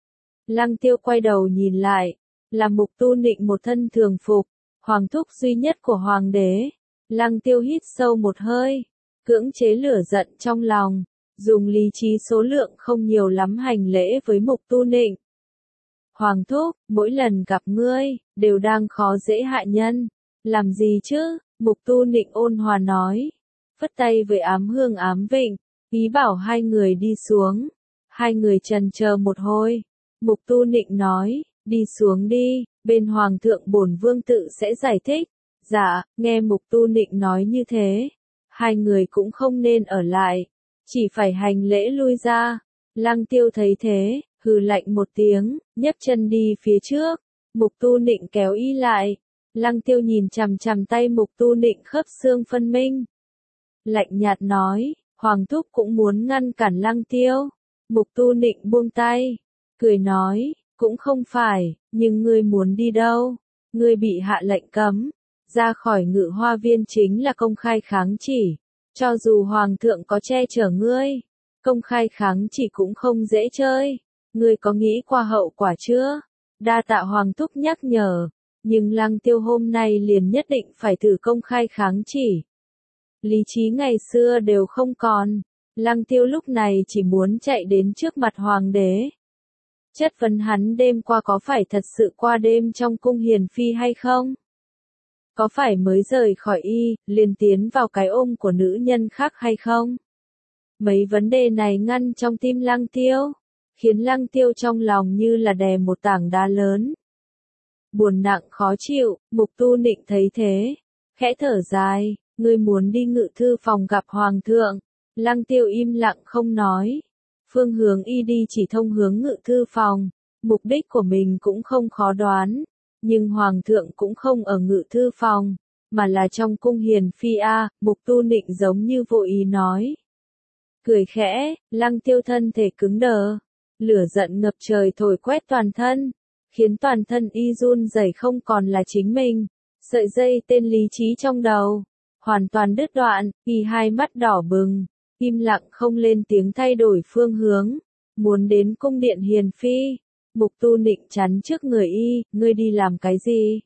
[SPEAKER 1] Lăng Tiêu quay đầu nhìn lại, là Mục Tu Nịnh một thân thường phục, hoàng thúc duy nhất của hoàng đế. Lăng Tiêu hít sâu một hơi, cưỡng chế lửa giận trong lòng, dùng lý trí số lượng không nhiều lắm hành lễ với Mục Tu Nịnh. Hoàng thúc, mỗi lần gặp ngươi, đều đang khó dễ hại nhân. Làm gì chứ? Mục Tu Nịnh ôn hòa nói, phất tay với Ám Hương Ám Vịnh, ý bảo hai người đi xuống. Hai người chần chờ một hồi. Mục Tu Nịnh nói, đi xuống đi, bên hoàng thượng bổn vương tự sẽ giải thích. Dạ, nghe Mục Tu Nịnh nói như thế, hai người cũng không nên ở lại, chỉ phải hành lễ lui ra. Lăng Tiêu thấy thế, hừ lạnh một tiếng, nhấc chân đi phía trước. Mục Tu Nịnh kéo y lại. Lăng Tiêu nhìn chằm chằm tay Mục Tu Nịnh khớp xương phân minh. Lạnh nhạt nói, hoàng thúc cũng muốn ngăn cản Lăng Tiêu. Mục Tu Nịnh buông tay, cười nói, cũng không phải, nhưng ngươi muốn đi đâu? Ngươi bị hạ lệnh cấm, ra khỏi Ngự Hoa Viên chính là công khai kháng chỉ. Cho dù hoàng thượng có che chở ngươi, công khai kháng chỉ cũng không dễ chơi. Ngươi có nghĩ qua hậu quả chưa? Đa tạ hoàng thúc nhắc nhở. Nhưng Lăng Tiêu hôm nay liền nhất định phải thử công khai kháng chỉ. Lý trí ngày xưa đều không còn. Lăng Tiêu lúc này chỉ muốn chạy đến trước mặt hoàng đế. Chất vấn hắn đêm qua có phải thật sự qua đêm trong cung hiền phi hay không? Có phải mới rời khỏi y, liền tiến vào cái ôm của nữ nhân khác hay không? Mấy vấn đề này ngăn trong tim Lăng Tiêu, khiến Lăng Tiêu trong lòng như là đè một tảng đá lớn. Buồn nặng khó chịu. Mục Tu Nịnh thấy thế, khẽ thở dài, ngươi muốn đi Ngự thư phòng gặp hoàng thượng. Lăng Tiêu im lặng không nói. Phương hướng y đi chỉ thông hướng Ngự thư phòng, mục đích của mình cũng không khó đoán, nhưng hoàng thượng cũng không ở Ngự thư phòng. mà là trong cung hiền phi a, Mục Tu Nịnh giống như vô ý nói. Cười khẽ, Lăng Tiêu thân thể cứng đờ, lửa giận ngập trời thổi quét toàn thân, khiến toàn thân y run rẩy không còn là chính mình. Sợi dây tên lý trí trong đầu hoàn toàn đứt đoạn, y hai mắt đỏ bừng, im lặng không lên tiếng thay đổi phương hướng, muốn đến cung điện hiền phi. Mục Tu Nịnh chắn trước người y, ngươi đi làm cái gì?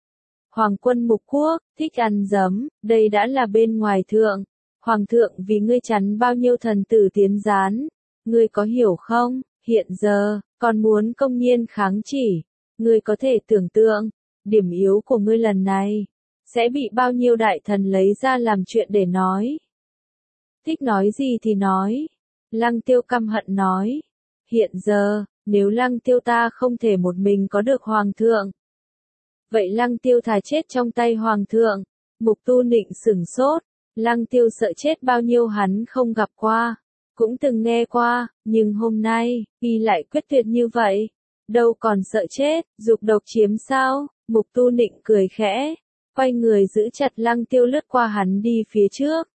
[SPEAKER 1] Hoàng quân Mục Quốc, thích ăn dấm, đây đã là bên ngoài thượng. Hoàng thượng vì ngươi chắn bao nhiêu thần tử tiến gián, ngươi có hiểu không? Hiện giờ, còn muốn công nhiên kháng chỉ, ngươi có thể tưởng tượng, điểm yếu của ngươi lần này, sẽ bị bao nhiêu đại thần lấy ra làm chuyện để nói. Thích nói gì thì nói. Lăng Tiêu căm hận nói. Hiện giờ, nếu Lăng Tiêu ta không thể một mình có được Hoàng thượng, vậy Lăng Tiêu thà chết trong tay Hoàng thượng. Mục Tu Nịnh sửng sốt, Lăng Tiêu sợ chết bao nhiêu hắn không gặp qua, cũng từng nghe qua, nhưng hôm nay, y lại quyết tuyệt như vậy. Đâu còn sợ chết, dục độc chiếm sao? Mục Tu Nịnh cười khẽ, quay người giữ chặt Lăng Tiêu lướt qua hắn đi phía trước.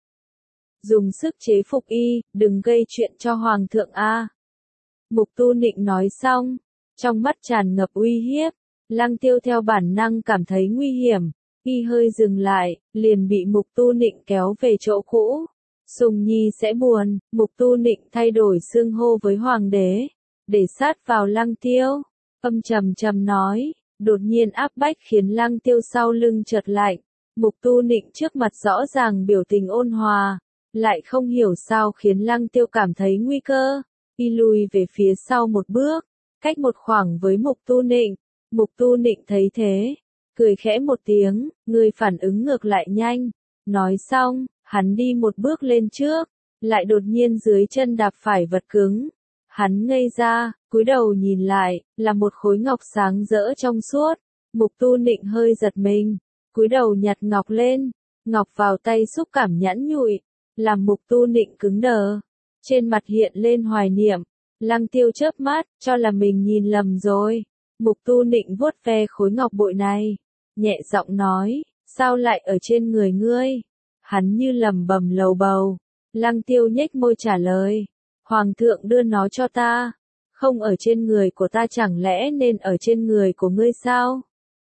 [SPEAKER 1] Dùng sức chế phục y, đừng gây chuyện cho Hoàng thượng a. Mục Tu Nịnh nói xong, trong mắt tràn ngập uy hiếp. Lăng Tiêu theo bản năng cảm thấy nguy hiểm, y hơi dừng lại, liền bị Mục Tu Nịnh kéo về chỗ cũ. Sùng Nhi sẽ buồn, Mục Tu Nịnh thay đổi xưng hô với Hoàng đế, để sát vào Lăng Tiêu, âm trầm trầm nói, đột nhiên áp bách khiến Lăng Tiêu sau lưng chợt lạnh. Mục Tu Nịnh trước mặt rõ ràng biểu tình ôn hòa, lại không hiểu sao khiến Lăng Tiêu cảm thấy nguy cơ, y lùi về phía sau một bước, cách một khoảng với Mục Tu Nịnh. Mục Tu Nịnh thấy thế, cười khẽ một tiếng, người phản ứng ngược lại nhanh. Nói xong, hắn đi một bước lên trước, lại đột nhiên dưới chân đạp phải vật cứng. Hắn ngây ra, cúi đầu nhìn lại, là một khối ngọc sáng rỡ trong suốt. Mục Tu Nịnh hơi giật mình, cúi đầu nhặt ngọc lên, ngọc vào tay xúc cảm nhẵn nhụi, làm Mục Tu Nịnh cứng đờ. Trên mặt hiện lên hoài niệm, Lăng Tiêu chớp mắt, cho là mình nhìn lầm rồi. Mục Tu Nịnh vuốt ve khối ngọc bội này, nhẹ giọng nói, sao lại ở trên người ngươi? Hắn như lẩm bẩm lầu bầu. Lăng Tiêu nhếch môi trả lời, Hoàng thượng đưa nó cho ta, không ở trên người của ta chẳng lẽ nên ở trên người của ngươi sao?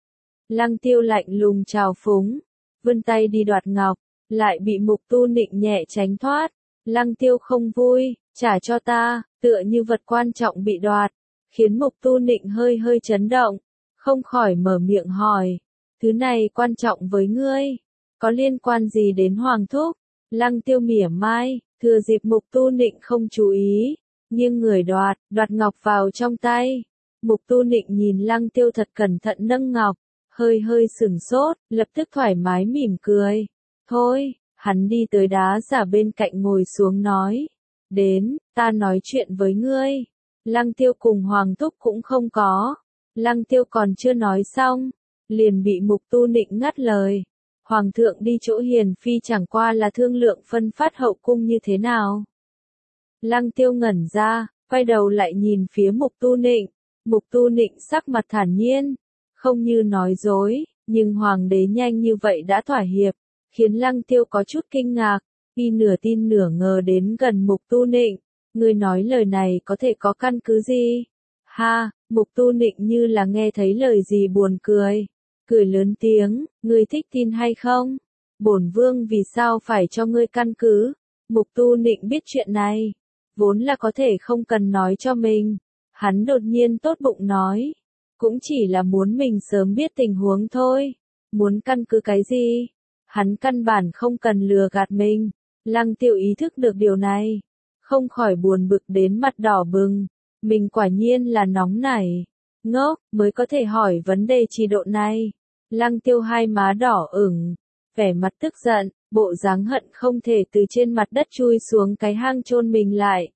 [SPEAKER 1] Lăng Tiêu lạnh lùng trào phúng, vươn tay đi đoạt ngọc, lại bị Mục Tu Nịnh nhẹ tránh thoát. Lăng Tiêu không vui, trả cho ta, tựa như vật quan trọng bị đoạt, khiến Mục Tu Nịnh hơi hơi chấn động, không khỏi mở miệng hỏi, thứ này quan trọng với ngươi, có liên quan gì đến Hoàng thúc? Lăng Tiêu mỉa mai, thừa dịp Mục Tu Nịnh không chú ý, nhưng người đoạt ngọc vào trong tay. Mục Tu Nịnh nhìn Lăng Tiêu thật cẩn thận nâng ngọc, hơi hơi sửng sốt, lập tức thoải mái mỉm cười. Thôi, hắn đi tới đá giả bên cạnh ngồi xuống nói, đến, ta nói chuyện với ngươi. Lăng Tiêu cùng Hoàng thúc cũng không có. Lăng Tiêu còn chưa nói xong, liền bị Mục Tu Nịnh ngắt lời. Hoàng thượng đi chỗ hiền phi chẳng qua là thương lượng phân phát hậu cung như thế nào. Lăng Tiêu ngẩn ra, quay đầu lại nhìn phía Mục Tu Nịnh. Mục Tu Nịnh sắc mặt thản nhiên, không như nói dối, nhưng Hoàng đế nhanh như vậy đã thỏa hiệp, khiến Lăng Tiêu có chút kinh ngạc, y nửa tin nửa ngờ đến gần Mục Tu Nịnh. Ngươi nói lời này có thể có căn cứ gì? Ha, Mục Tu Nịnh như là nghe thấy lời gì buồn cười. Cười lớn tiếng, ngươi thích tin hay không? Bổn vương vì sao phải cho ngươi căn cứ? Mục Tu Nịnh biết chuyện này, vốn là có thể không cần nói cho mình. Hắn đột nhiên tốt bụng nói, cũng chỉ là muốn mình sớm biết tình huống thôi. Muốn căn cứ cái gì? Hắn căn bản không cần lừa gạt mình. Lăng Tiêu ý thức được điều này, không khỏi buồn bực đến mặt đỏ bừng. Mình quả nhiên là nóng nảy, ngốc, mới có thể hỏi vấn đề trì độ này. Lăng Tiêu hai má đỏ ửng, vẻ mặt tức giận, bộ dáng hận không thể từ trên mặt đất chui xuống cái hang chôn mình lại.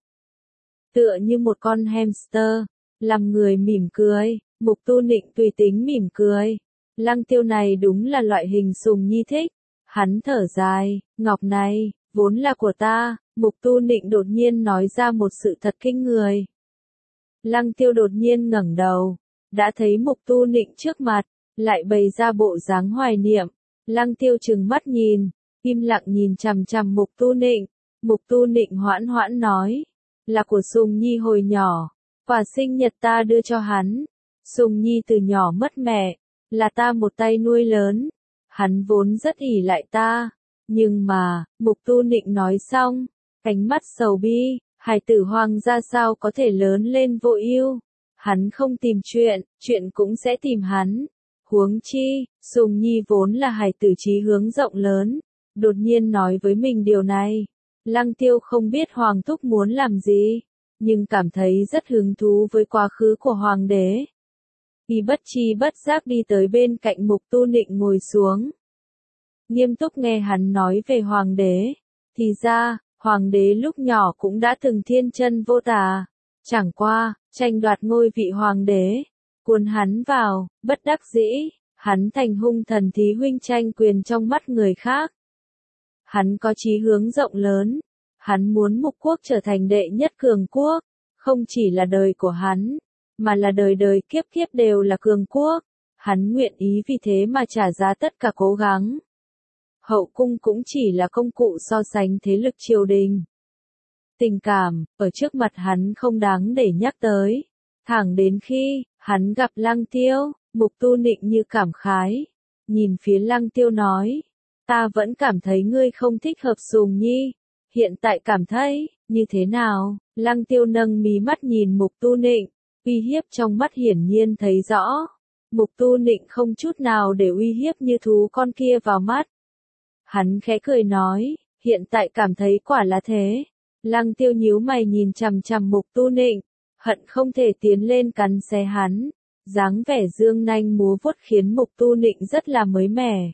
[SPEAKER 1] Tựa như một con hamster, làm người mỉm cười. Mục Tu Nịnh tùy tính mỉm cười. Lăng Tiêu này đúng là loại hình Sùng Nhi thích. Hắn thở dài, ngọc này, vốn là của ta. Mục Tu Nịnh đột nhiên nói ra một sự thật kinh người. Lăng Tiêu đột nhiên ngẩng đầu, đã thấy Mục Tu Nịnh trước mặt, lại bày ra bộ dáng hoài niệm, Lăng Tiêu trừng mắt nhìn, im lặng nhìn chằm chằm Mục Tu Nịnh. Mục Tu Nịnh hoãn hoãn nói, là của Sùng Nhi hồi nhỏ, quà sinh nhật ta đưa cho hắn. Sùng Nhi từ nhỏ mất mẹ, là ta một tay nuôi lớn, hắn vốn rất ỷ lại ta. Nhưng mà, Mục Tu Nịnh nói xong, ánh mắt sầu bi, hài tử hoang ra sao có thể lớn lên vô ưu, hắn không tìm chuyện, chuyện cũng sẽ tìm hắn. Huống chi, Sùng Nhi vốn là hài tử chí hướng rộng lớn, đột nhiên nói với mình điều này. Lăng Tiêu không biết Hoàng Thúc muốn làm gì, nhưng cảm thấy rất hứng thú với quá khứ của Hoàng đế. Y bất chi bất giác đi tới bên cạnh Mục Tu Nịnh ngồi xuống. Nghiêm túc nghe hắn nói về Hoàng đế, thì ra, Hoàng đế lúc nhỏ cũng đã từng thiên chân vô tà. Chẳng qua, tranh đoạt ngôi vị Hoàng đế, cuốn hắn vào, bất đắc dĩ, hắn thành hung thần thí huynh tranh quyền trong mắt người khác. Hắn có chí hướng rộng lớn, hắn muốn Mục quốc trở thành đệ nhất cường quốc, không chỉ là đời của hắn, mà là đời đời kiếp kiếp đều là cường quốc, hắn nguyện ý vì thế mà trả giá tất cả cố gắng. Hậu cung cũng chỉ là công cụ so sánh thế lực triều đình. Tình cảm, ở trước mặt hắn không đáng để nhắc tới. Thẳng đến khi, hắn gặp Lăng Tiêu, Mục Tu Nịnh như cảm khái. Nhìn phía Lăng Tiêu nói, ta vẫn cảm thấy ngươi không thích hợp Sùng Nhi. Hiện tại cảm thấy, như thế nào? Lăng Tiêu nâng mí mắt nhìn Mục Tu Nịnh, uy hiếp trong mắt hiển nhiên thấy rõ. Mục Tu Nịnh không chút nào để uy hiếp như thú con kia vào mắt. Hắn khẽ cười nói, hiện tại cảm thấy quả là thế. Lăng Tiêu nhíu mày nhìn chằm chằm Mục Tu Nịnh, hận không thể tiến lên cắn xé hắn. Dáng vẻ dương nanh múa vuốt khiến Mục Tu Nịnh rất là mới mẻ.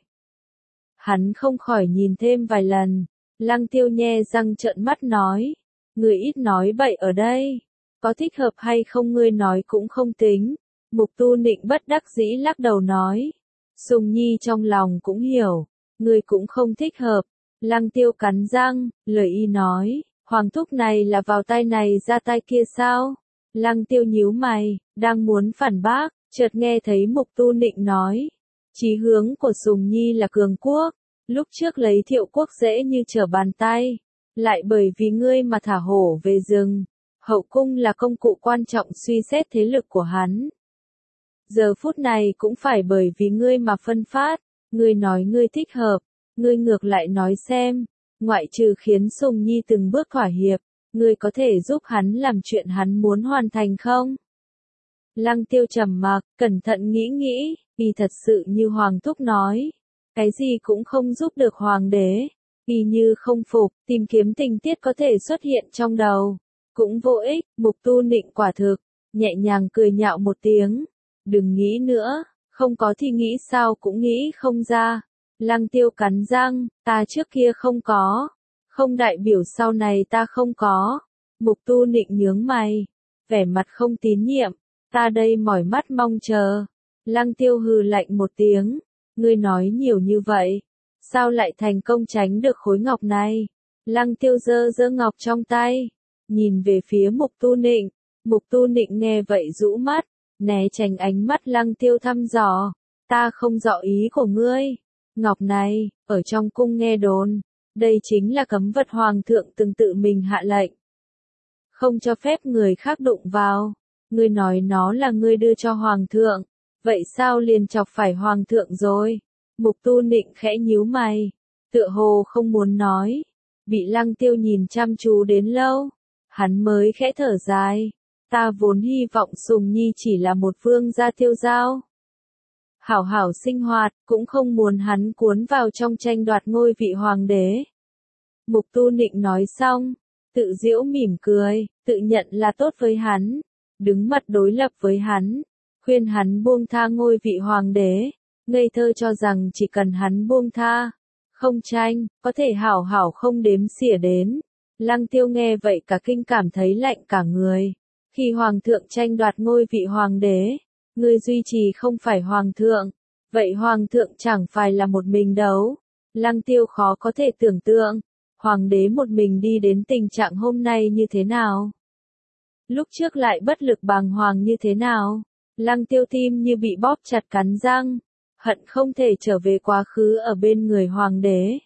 [SPEAKER 1] Hắn không khỏi nhìn thêm vài lần. Lăng Tiêu nhe răng trợn mắt nói, người ít nói bậy ở đây, có thích hợp hay không ngươi nói cũng không tính. Mục Tu Nịnh bất đắc dĩ lắc đầu nói, Sùng Nhi trong lòng cũng hiểu, ngươi cũng không thích hợp. Lăng Tiêu cắn răng, lời y nói, Hoàng thúc này là vào tay này ra tay kia sao? Lăng Tiêu nhíu mày, đang muốn phản bác, chợt nghe thấy Mục Tu Nịnh nói, chí hướng của Sùng Nhi là cường quốc, lúc trước lấy Thiệu quốc dễ như trở bàn tay, lại bởi vì ngươi mà thả hổ về rừng. Hậu cung là công cụ quan trọng suy xét thế lực của hắn. Giờ phút này cũng phải bởi vì ngươi mà phân phát, ngươi nói ngươi thích hợp, ngươi ngược lại nói xem, ngoại trừ khiến Sùng Nhi từng bước thỏa hiệp, ngươi có thể giúp hắn làm chuyện hắn muốn hoàn thành không? Lăng Tiêu trầm mặc, cẩn thận nghĩ nghĩ, vì thật sự như Hoàng thúc nói, cái gì cũng không giúp được Hoàng đế, vì như không phục, tìm kiếm tình tiết có thể xuất hiện trong đầu, cũng vô ích. Mục Tu Nịnh quả thực, nhẹ nhàng cười nhạo một tiếng, đừng nghĩ nữa, không có thì nghĩ sao cũng nghĩ không ra. Lăng Tiêu cắn răng, ta trước kia không có, không đại biểu sau này ta không có. Mục Tu Nịnh nhướng mày, vẻ mặt không tín nhiệm, ta đây mỏi mắt mong chờ. Lăng Tiêu hừ lạnh một tiếng, ngươi nói nhiều như vậy, sao lại thành công tránh được khối ngọc này? Lăng Tiêu giơ giơ ngọc trong tay, nhìn về phía Mục Tu Nịnh. Mục Tu Nịnh nghe vậy rũ mắt, né tránh ánh mắt Lăng Tiêu thăm dò, ta không rõ ý của ngươi. Ngọc này, ở trong cung nghe đồn, đây chính là cấm vật Hoàng thượng từng tự mình hạ lệnh, không cho phép người khác đụng vào. Ngươi nói nó là ngươi đưa cho Hoàng thượng, vậy sao liền chọc phải Hoàng thượng rồi? Mục Tu Nịnh khẽ nhíu mày, tựa hồ không muốn nói. Bị Lăng Tiêu nhìn chăm chú đến lâu, hắn mới khẽ thở dài, ta vốn hy vọng Sùng Nhi chỉ là một vương gia tiêu dao, hảo hảo sinh hoạt, cũng không muốn hắn cuốn vào trong tranh đoạt ngôi vị Hoàng đế. Mục Tu Nịnh nói xong, tự giễu mỉm cười, tự nhận là tốt với hắn, đứng mặt đối lập với hắn, khuyên hắn buông tha ngôi vị Hoàng đế, ngây thơ cho rằng chỉ cần hắn buông tha, không tranh, có thể hảo hảo không đếm xỉa đến. Lăng Tiêu nghe vậy cả kinh cảm thấy lạnh cả người. Khi Hoàng thượng tranh đoạt ngôi vị Hoàng đế, người duy trì không phải Hoàng thượng, vậy Hoàng thượng chẳng phải là một mình đấu. Lăng Tiêu khó có thể tưởng tượng, Hoàng đế một mình đi đến tình trạng hôm nay như thế nào. Lúc trước lại bất lực bàng hoàng như thế nào. Lăng Tiêu tim như bị bóp chặt cắn răng, hận không thể trở về quá khứ ở bên người hoàng đế.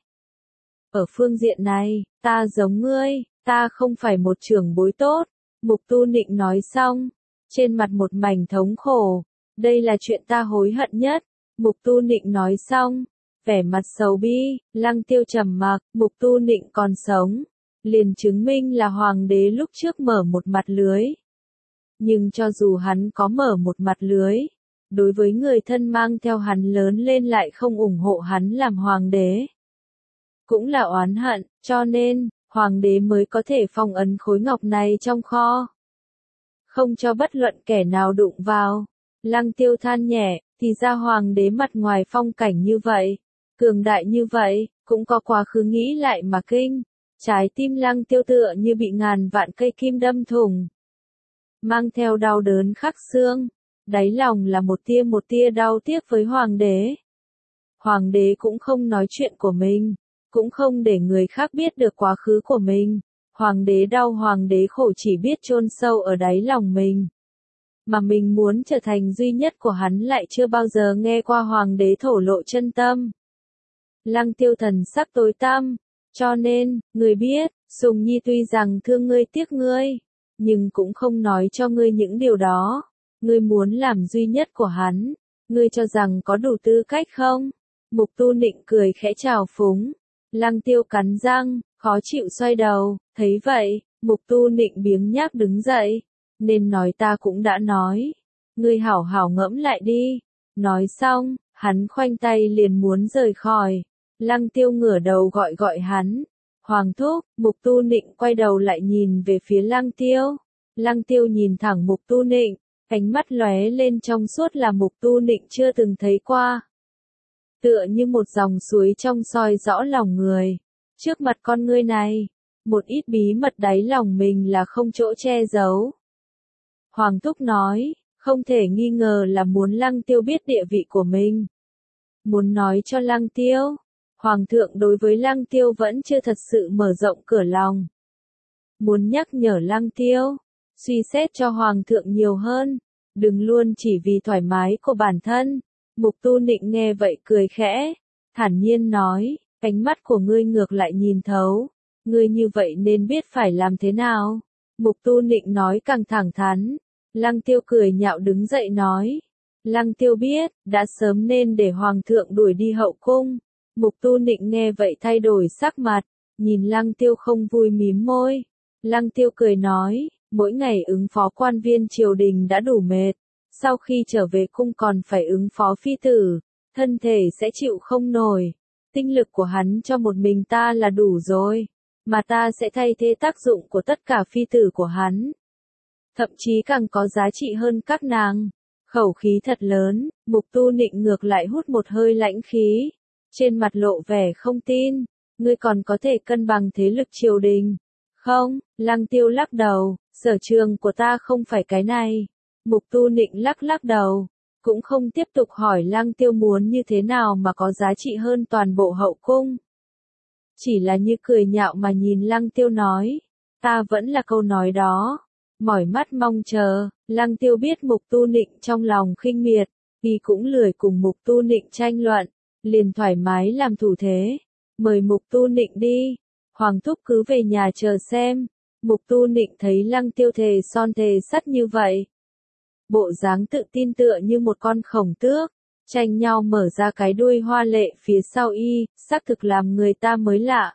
[SPEAKER 1] Ở phương diện này, ta giống ngươi, ta không phải một trưởng bối tốt, Mục Tu Nịnh nói xong, trên mặt một mảnh thống khổ, đây là chuyện ta hối hận nhất, Mục Tu Nịnh nói xong, vẻ mặt sầu bi, Lăng Tiêu trầm mặc, Mục Tu Nịnh còn sống, liền chứng minh là hoàng đế lúc trước mở một mặt lưới. Nhưng cho dù hắn có mở một mặt lưới, đối với người thân mang theo hắn lớn lên lại không ủng hộ hắn làm hoàng đế. Cũng là oán hận, cho nên, hoàng đế mới có thể phong ấn khối ngọc này trong kho. Không cho bất luận kẻ nào đụng vào. Lăng Tiêu than nhẹ, thì ra hoàng đế mặt ngoài phong cảnh như vậy, cường đại như vậy, cũng có quá khứ nghĩ lại mà kinh. Trái tim Lăng Tiêu tựa như bị ngàn vạn cây kim đâm thủng. Mang theo đau đớn khắc xương, đáy lòng là một tia đau tiếc với hoàng đế. Hoàng đế cũng không nói chuyện của mình, cũng không để người khác biết được quá khứ của mình. Hoàng đế đau, hoàng đế khổ chỉ biết chôn sâu ở đáy lòng mình. Mà mình muốn trở thành duy nhất của hắn lại chưa bao giờ nghe qua hoàng đế thổ lộ chân tâm. Lăng Tiêu thần sắc tối tăm, cho nên, người biết, Sùng Nhi tuy rằng thương ngươi tiếc ngươi, nhưng cũng không nói cho ngươi những điều đó. Ngươi muốn làm duy nhất của hắn, ngươi cho rằng có đủ tư cách không? Mục Tu Nịnh cười khẽ trào phúng. Lăng Tiêu cắn răng, khó chịu xoay đầu, thấy vậy, Mục Tu Nịnh biếng nhác đứng dậy. Nên nói ta cũng đã nói, ngươi hảo hảo ngẫm lại đi. Nói xong, hắn khoanh tay liền muốn rời khỏi. Lăng Tiêu ngửa đầu gọi hắn. Hoàng thúc, Mục Tu Nịnh quay đầu lại nhìn về phía Lăng Tiêu. Lăng Tiêu nhìn thẳng Mục Tu Nịnh, ánh mắt lóe lên trong suốt là Mục Tu Nịnh chưa từng thấy qua. Tựa như một dòng suối trong soi rõ lòng người. Trước mặt con ngươi này, một ít bí mật đáy lòng mình là không chỗ che giấu. Hoàng thúc nói, không thể nghi ngờ là muốn Lăng Tiêu biết địa vị của mình. Muốn nói cho Lăng Tiêu, Hoàng thượng đối với Lăng Tiêu vẫn chưa thật sự mở rộng cửa lòng. Muốn nhắc nhở Lăng Tiêu, suy xét cho Hoàng thượng nhiều hơn, đừng luôn chỉ vì thoải mái của bản thân. Mục Tu Nịnh nghe vậy cười khẽ, thản nhiên nói, ánh mắt của ngươi ngược lại nhìn thấu, ngươi như vậy nên biết phải làm thế nào. Mục Tu Nịnh nói càng thẳng thắn. Lăng Tiêu cười nhạo đứng dậy nói. Lăng Tiêu biết, đã sớm nên để Hoàng thượng đuổi đi hậu cung. Mục Tu Nịnh nghe vậy thay đổi sắc mặt, nhìn Lăng Tiêu không vui mím môi. Lăng Tiêu cười nói, mỗi ngày ứng phó quan viên triều đình đã đủ mệt. Sau khi trở về cung còn phải ứng phó phi tử, thân thể sẽ chịu không nổi. Tinh lực của hắn cho một mình ta là đủ rồi, mà ta sẽ thay thế tác dụng của tất cả phi tử của hắn. Thậm chí càng có giá trị hơn các nàng. Khẩu khí thật lớn, Mục Tu Nịnh ngược lại hút một hơi lãnh khí. Trên mặt lộ vẻ không tin, ngươi còn có thể cân bằng thế lực triều đình. Không, Lăng Tiêu lắc đầu, sở trường của ta không phải cái này. Mục Tu Nịnh lắc đầu, cũng không tiếp tục hỏi Lăng Tiêu muốn như thế nào mà có giá trị hơn toàn bộ hậu cung. Chỉ là như cười nhạo mà nhìn Lăng Tiêu nói, ta vẫn là câu nói đó, mỏi mắt mong chờ. Lăng Tiêu biết Mục Tu Nịnh trong lòng khinh miệt, y cũng lười cùng Mục Tu Nịnh tranh luận, liền thoải mái làm thủ thế, mời Mục Tu Nịnh đi, Hoàng thúc cứ về nhà chờ xem. Mục Tu Nịnh thấy Lăng Tiêu thề son thề sắt như vậy, bộ dáng tự tin tựa như một con khổng tước, tranh nhau mở ra cái đuôi hoa lệ phía sau y, xác thực làm người ta mới lạ.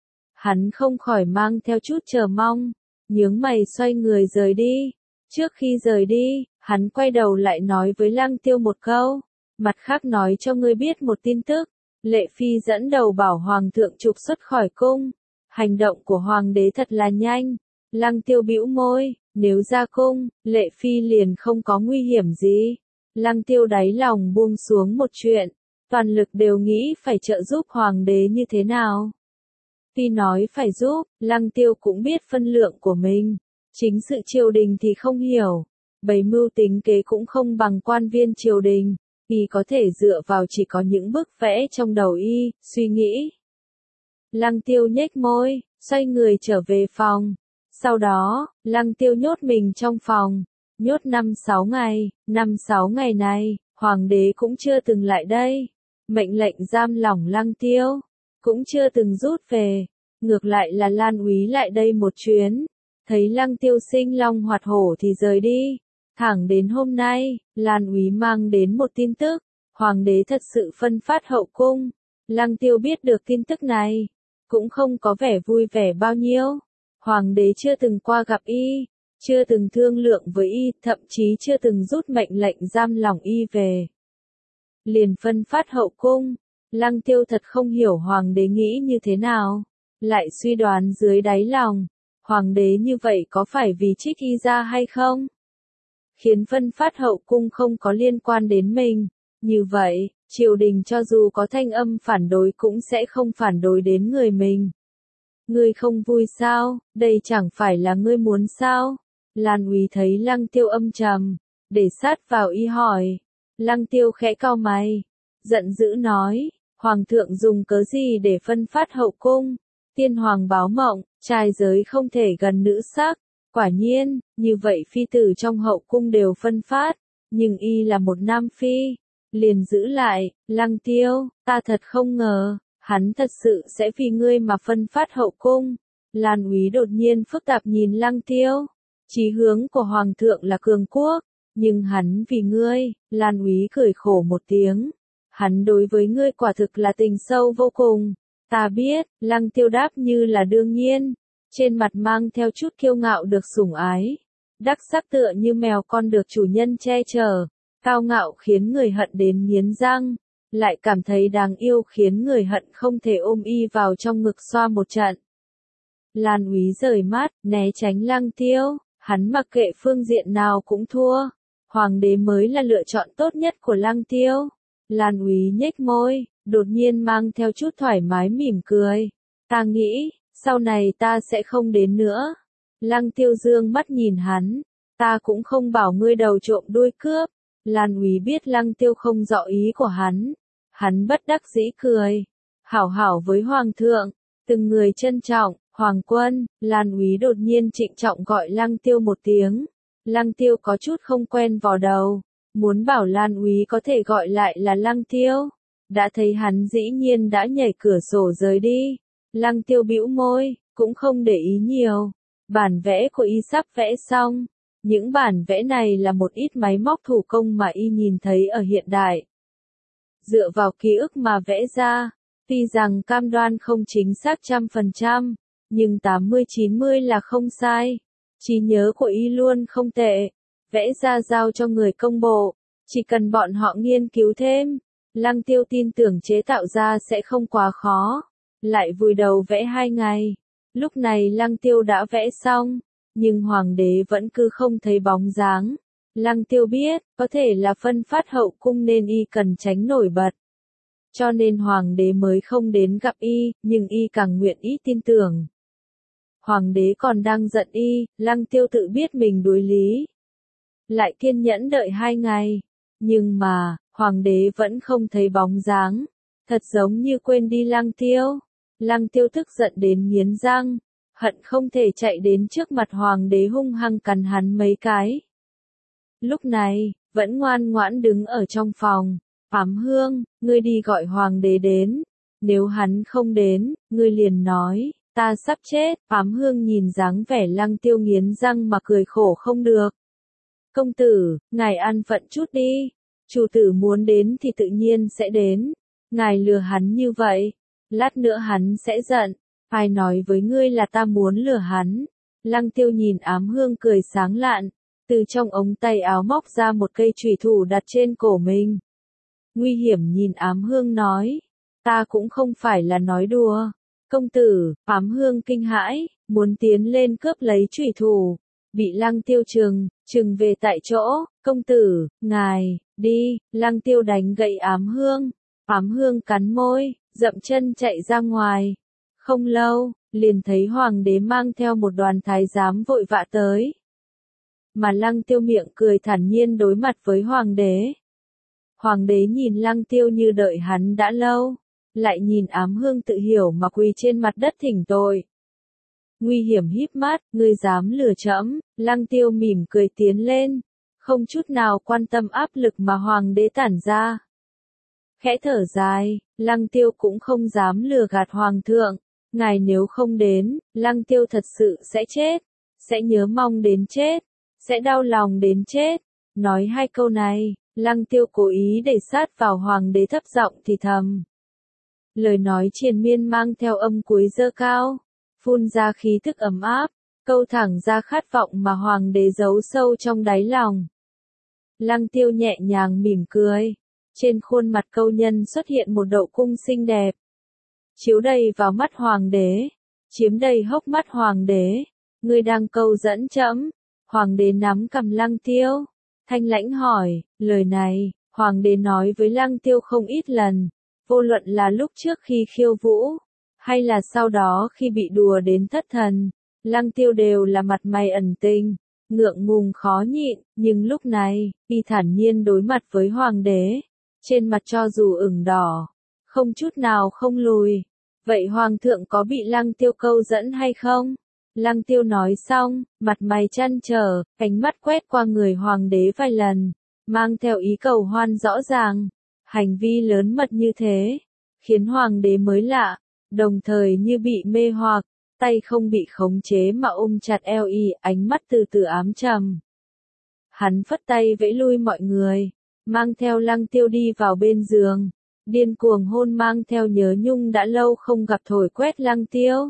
[SPEAKER 1] Hắn không khỏi mang theo chút chờ mong, nhướng mày xoay người rời đi. Trước khi rời đi, hắn quay đầu lại nói với Lăng Tiêu một câu, mặt khác nói cho ngươi biết một tin tức, Lệ Phi dẫn đầu bảo Hoàng thượng trục xuất khỏi cung. Hành động của Hoàng đế thật là nhanh. Lăng Tiêu bĩu môi, nếu ra cung, Lệ Phi liền không có nguy hiểm gì. Lăng Tiêu đáy lòng buông xuống một chuyện, toàn lực đều nghĩ phải trợ giúp Hoàng đế như thế nào. Tuy nói phải giúp, Lăng Tiêu cũng biết phân lượng của mình. Chính sự triều đình thì không hiểu, bày mưu tính kế cũng không bằng quan viên triều đình, y có thể dựa vào chỉ có những bức vẽ trong đầu y, suy nghĩ. Lăng Tiêu nhếch môi, xoay người trở về phòng. Sau đó, Lăng Tiêu nhốt mình trong phòng, nhốt 5-6 ngày, 5-6 ngày này, Hoàng đế cũng chưa từng lại đây. Mệnh lệnh giam lỏng Lăng Tiêu cũng chưa từng rút về. Ngược lại là Lan Úy lại đây một chuyến. Thấy Lăng Tiêu sinh long hoạt hổ thì rời đi. Thẳng đến hôm nay, Lan Úy mang đến một tin tức. Hoàng đế thật sự phân phát hậu cung. Lăng Tiêu biết được tin tức này, cũng không có vẻ vui vẻ bao nhiêu. Hoàng đế chưa từng qua gặp y, chưa từng thương lượng với y, thậm chí chưa từng rút mệnh lệnh giam lỏng y về. Liền phân phát hậu cung. Lăng Tiêu thật không hiểu hoàng đế nghĩ như thế nào. Lại suy đoán dưới đáy lòng, hoàng đế như vậy có phải vì trích y ra hay không? Khiến phân phát hậu cung không có liên quan đến mình. Như vậy, triều đình cho dù có thanh âm phản đối cũng sẽ không phản đối đến người mình. Ngươi không vui sao, đây chẳng phải là ngươi muốn sao? Lan Úy thấy Lăng Tiêu âm trầm, để sát vào y hỏi. Lăng Tiêu khẽ cau mày, giận dữ nói, Hoàng thượng dùng cớ gì để phân phát hậu cung? Tiên hoàng báo mộng, trai giới không thể gần nữ sắc. Quả nhiên, như vậy phi tử trong hậu cung đều phân phát, nhưng y là một nam phi. Liền giữ lại, Lăng Tiêu, ta thật không ngờ, hắn thật sự sẽ vì ngươi mà phân phát hậu cung. Lan Úy đột nhiên phức tạp nhìn Lăng Tiêu. Chí hướng của Hoàng thượng là cường quốc, nhưng hắn vì ngươi. Lan Úy cười khổ một tiếng. Hắn đối với ngươi quả thực là tình sâu vô cùng. Ta biết, Lăng Tiêu đáp như là đương nhiên. Trên mặt mang theo chút kiêu ngạo được sủng ái. Đắc sắc tựa như mèo con được chủ nhân che chở. Cao ngạo khiến người hận đến nghiến răng. Lại cảm thấy đáng yêu khiến người hận không thể ôm y vào trong ngực xoa một trận. Lan Úy rời mắt, né tránh Lăng Tiêu. Hắn mặc kệ phương diện nào cũng thua. Hoàng đế mới là lựa chọn tốt nhất của Lăng Tiêu. Lan Úy nhếch môi, đột nhiên mang theo chút thoải mái mỉm cười. Ta nghĩ, sau này ta sẽ không đến nữa. Lăng Tiêu dương mắt nhìn hắn. Ta cũng không bảo ngươi đầu trộm đuôi cướp. Lan Úy biết Lăng Tiêu không rõ ý của hắn. Hắn bất đắc dĩ cười. Hảo hảo với Hoàng thượng. Từng người trân trọng. Hoàng quân. Lan Úy đột nhiên trịnh trọng gọi Lăng Tiêu một tiếng. Lăng Tiêu có chút không quen vò đầu. Muốn bảo Lan Úy có thể gọi lại là Lăng Tiêu. Đã thấy hắn dĩ nhiên đã nhảy cửa sổ rời đi. Lăng Tiêu bĩu môi, cũng không để ý nhiều. Bản vẽ của y sắp vẽ xong. Những bản vẽ này là một ít máy móc thủ công mà y nhìn thấy ở hiện đại. Dựa vào ký ức mà vẽ ra, tuy rằng cam đoan không chính xác 100%, nhưng 80-90 là không sai. Trí nhớ của y luôn không tệ. Vẽ ra giao cho người công bộ, chỉ cần bọn họ nghiên cứu thêm. Lăng Tiêu tin tưởng chế tạo ra sẽ không quá khó. Lại vùi đầu vẽ 2 ngày. Lúc này Lăng Tiêu đã vẽ xong, nhưng Hoàng đế vẫn cứ không thấy bóng dáng. Lăng Tiêu biết, có thể là phân phát hậu cung nên y cần tránh nổi bật. Cho nên Hoàng đế mới không đến gặp y, nhưng y càng nguyện ý tin tưởng. Hoàng đế còn đang giận y, Lăng Tiêu tự biết mình đối lý. Lại kiên nhẫn đợi 2 ngày. Nhưng mà, Hoàng đế vẫn không thấy bóng dáng. Thật giống như quên đi Lăng Tiêu. Lăng Tiêu tức giận đến nghiến răng. Hận không thể chạy đến trước mặt Hoàng đế hung hăng cắn hắn mấy cái. Lúc này, vẫn ngoan ngoãn đứng ở trong phòng. Ám Hương, ngươi đi gọi Hoàng đế đến. Nếu hắn không đến, ngươi liền nói, ta sắp chết. Ám Hương nhìn dáng vẻ Lăng Tiêu nghiến răng mà cười khổ không được. Công tử, ngài an phận chút đi. Chủ tử muốn đến thì tự nhiên sẽ đến. Ngài lừa hắn như vậy. Lát nữa hắn sẽ giận. Ai nói với ngươi là ta muốn lừa hắn? Lăng Tiêu nhìn Ám Hương cười sáng lạn. Từ trong ống tay áo móc ra một cây chùy thủ đặt trên cổ mình. Nguy hiểm nhìn Ám Hương nói. Ta cũng không phải là nói đùa. Công tử, Ám Hương kinh hãi, muốn tiến lên cướp lấy chùy thủ. Bị Lăng Tiêu trừng về tại chỗ. Công tử, ngài, đi. Lăng Tiêu đánh gậy Ám Hương. Ám Hương cắn môi, dậm chân chạy ra ngoài. Không lâu, liền thấy Hoàng đế mang theo một đoàn thái giám vội vã tới. Mà Lăng Tiêu miệng cười thản nhiên đối mặt với Hoàng đế. Hoàng đế nhìn Lăng Tiêu như đợi hắn đã lâu. Lại nhìn Ám Hương tự hiểu mà quỳ trên mặt đất thỉnh tội. Nguy hiểm híp mắt, ngươi dám lừa trẫm? Lăng Tiêu mỉm cười tiến lên. không chút nào quan tâm áp lực mà hoàng đế tản ra. Khẽ thở dài, Lăng Tiêu cũng không dám lừa gạt hoàng thượng, ngài nếu không đến, Lăng Tiêu thật sự sẽ chết, sẽ nhớ mong đến chết, sẽ đau lòng đến chết. Nói hai câu này, Lăng Tiêu cố ý để sát vào hoàng đế thấp giọng thì thầm. Lời nói triền miên mang theo âm cuối dơ cao, phun ra khí thức ấm áp, câu thẳng ra khát vọng mà hoàng đế giấu sâu trong đáy lòng. Lăng Tiêu nhẹ nhàng mỉm cười, trên khuôn mặt câu nhân xuất hiện một độ cung xinh đẹp, chiếu đầy vào mắt hoàng đế, chiếm đầy hốc mắt hoàng đế. Ngươi đang câu dẫn trẫm? Hoàng đế nắm cằm Lăng Tiêu, thanh lãnh hỏi. Lời này, hoàng đế nói với Lăng Tiêu không ít lần, vô luận là lúc trước khi khiêu vũ, hay là sau đó khi bị đùa đến thất thần, Lăng Tiêu đều là mặt mày ẩn tình, ngượng ngùng khó nhịn, nhưng lúc này, y thản nhiên đối mặt với hoàng đế, trên mặt cho dù ửng đỏ, không chút nào không lùi. Vậy hoàng thượng có bị Lăng Tiêu câu dẫn hay không? Lăng Tiêu nói xong, mặt mày trăn trở, ánh mắt quét qua người hoàng đế vài lần, mang theo ý cầu hoan rõ ràng. Hành vi lớn mật như thế, khiến hoàng đế mới lạ, đồng thời như bị mê hoặc, tay không bị khống chế mà ôm chặt eo y, ánh mắt từ từ ám trầm. Hắn phất tay vẫy lui mọi người, mang theo Lăng Tiêu đi vào bên giường, điên cuồng hôn mang theo nhớ nhung đã lâu không gặp thổi quét Lăng Tiêu.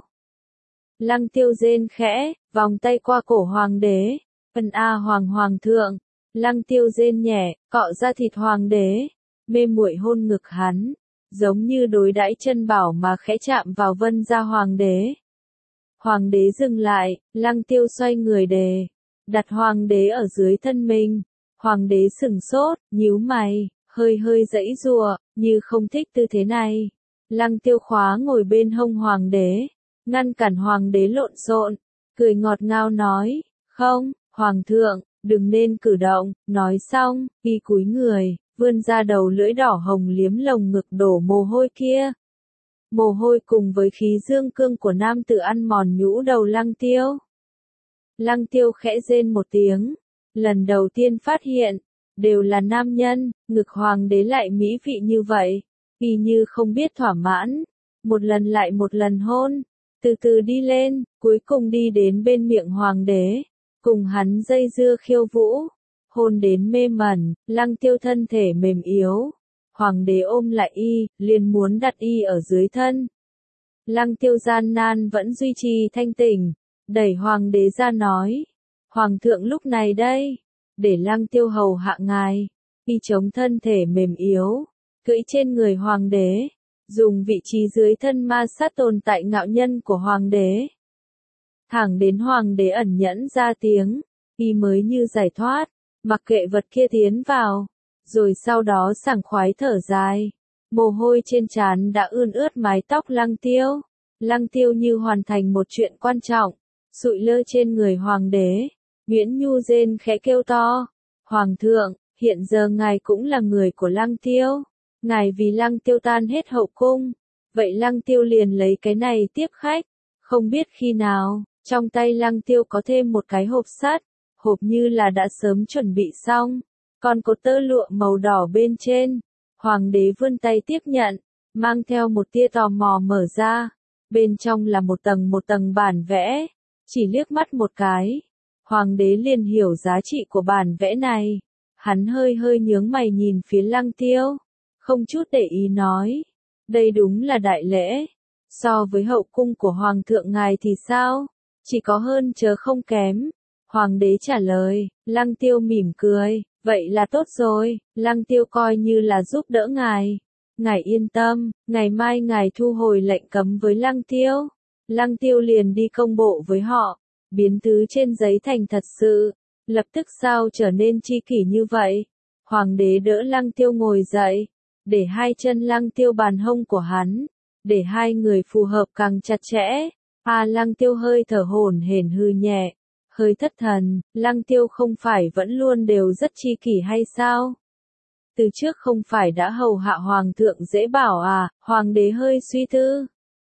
[SPEAKER 1] Lăng Tiêu rên khẽ, vòng tay qua cổ hoàng đế, ân a hoàng thượng. Lăng Tiêu rên nhẹ, cọ ra thịt hoàng đế, mê muội hôn ngực hắn, giống như đối đãi chân bảo mà khẽ chạm vào vân da hoàng đế. Hoàng đế dừng lại, Lăng Tiêu xoay người đặt hoàng đế ở dưới thân mình. Hoàng đế sừng sốt, nhíu mày, hơi giãy giụa, như không thích tư thế này. Lăng Tiêu khóa ngồi bên hông hoàng đế, ngăn cản hoàng đế lộn xộn, cười ngọt ngào nói, không, hoàng thượng, đừng nên cử động. Nói xong, y cúi người, vươn ra đầu lưỡi đỏ hồng liếm lồng ngực đổ mồ hôi kia. Mồ hôi cùng với khí dương cương của nam tử ăn mòn nhũ đầu Lăng Tiêu. Lăng Tiêu khẽ rên một tiếng, lần đầu tiên phát hiện, đều là nam nhân, ngực hoàng đế lại mỹ vị như vậy, y như không biết thỏa mãn, một lần lại một lần hôn, từ từ đi lên, cuối cùng đi đến bên miệng hoàng đế, cùng hắn dây dưa khiêu vũ, hôn đến mê mẩn. Lăng Tiêu thân thể mềm yếu, hoàng đế ôm lại y, liền muốn đặt y ở dưới thân. Lăng Tiêu gian nan vẫn duy trì thanh tỉnh, đẩy hoàng đế ra nói, hoàng thượng lúc này đây, để Lăng Tiêu hầu hạ ngài. Y chống thân thể mềm yếu, cưỡi trên người hoàng đế, dùng vị trí dưới thân ma sát tồn tại ngạo nhân của hoàng đế. Thẳng đến hoàng đế ẩn nhẫn ra tiếng, y mới như giải thoát, mặc kệ vật kia tiến vào, rồi sau đó sảng khoái thở dài. Mồ hôi trên trán đã ươn ướt mái tóc Lăng Tiêu. Lăng Tiêu như hoàn thành một chuyện quan trọng, sụi lơ trên người hoàng đế. Nguyễn Nhu rên khẽ kêu to, hoàng thượng, hiện giờ ngài cũng là người của Lăng Tiêu. Ngài vì Lăng Tiêu tan hết hậu cung, vậy Lăng Tiêu liền lấy cái này tiếp khách. Không biết khi nào, trong tay Lăng Tiêu có thêm một cái hộp sắt, hộp như là đã sớm chuẩn bị xong, còn có tơ lụa màu đỏ bên trên. Hoàng đế vươn tay tiếp nhận, mang theo một tia tò mò mở ra, bên trong là một tầng bản vẽ, chỉ liếc mắt một cái, hoàng đế liền hiểu giá trị của bản vẽ này. Hắn hơi nhướng mày nhìn phía Lăng Tiêu, không chút để ý nói, đây đúng là đại lễ, so với hậu cung của hoàng thượng ngài thì sao, chỉ có hơn chớ không kém. Hoàng đế trả lời. Lăng Tiêu mỉm cười, vậy là tốt rồi, Lăng Tiêu coi như là giúp đỡ ngài. Ngài yên tâm, ngày mai ngài thu hồi lệnh cấm với Lăng Tiêu. Lăng Tiêu liền đi công bộ với họ, biến thứ trên giấy thành thật sự, lập tức sao trở nên tri kỷ như vậy. Hoàng đế đỡ Lăng Tiêu ngồi dậy, để hai chân Lăng Tiêu bàn hông của hắn, để hai người phù hợp càng chặt chẽ. Lăng Tiêu hơi thở hổn hển hư nhẹ, hơi thất thần. Lăng Tiêu không phải vẫn luôn đều rất tri kỷ hay sao? Từ trước không phải đã hầu hạ hoàng thượng dễ bảo à? Hoàng đế hơi suy tư.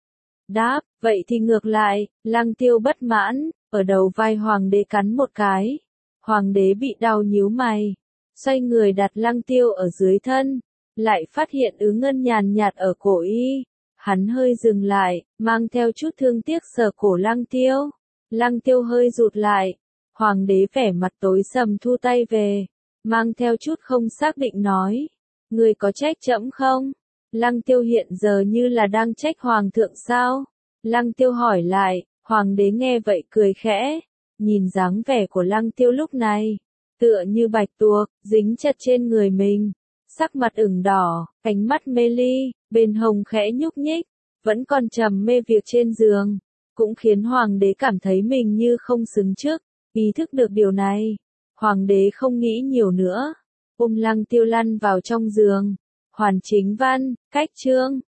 [SPEAKER 1] Đáp, vậy thì ngược lại. Lăng Tiêu bất mãn, ở đầu vai hoàng đế cắn một cái. Hoàng đế bị đau nhíu mày, xoay người đặt Lăng Tiêu ở dưới thân, lại phát hiện ngân nhàn nhạt ở cổ y. Hắn hơi dừng lại, mang theo chút thương tiếc sờ cổ Lăng Tiêu. Lăng Tiêu hơi rụt lại, Hoàng đế vẻ mặt tối sầm thu tay về, mang theo chút không xác định nói, người có trách trẫm không? Lăng Tiêu hiện giờ như là đang trách Hoàng thượng sao? Lăng Tiêu hỏi lại, Hoàng đế nghe vậy cười khẽ, nhìn dáng vẻ của Lăng Tiêu lúc này, tựa như bạch tuộc, dính chặt trên người mình, sắc mặt ửng đỏ, ánh mắt mê ly, bên hông khẽ nhúc nhích, vẫn còn trầm mê việc trên giường, cũng khiến Hoàng đế cảm thấy mình như không xứng trước, ý thức được điều này. Hoàng đế không nghĩ nhiều nữa, ôm Lăng Tiêu lăn vào trong giường. Hoàn Chính Văn, cách chương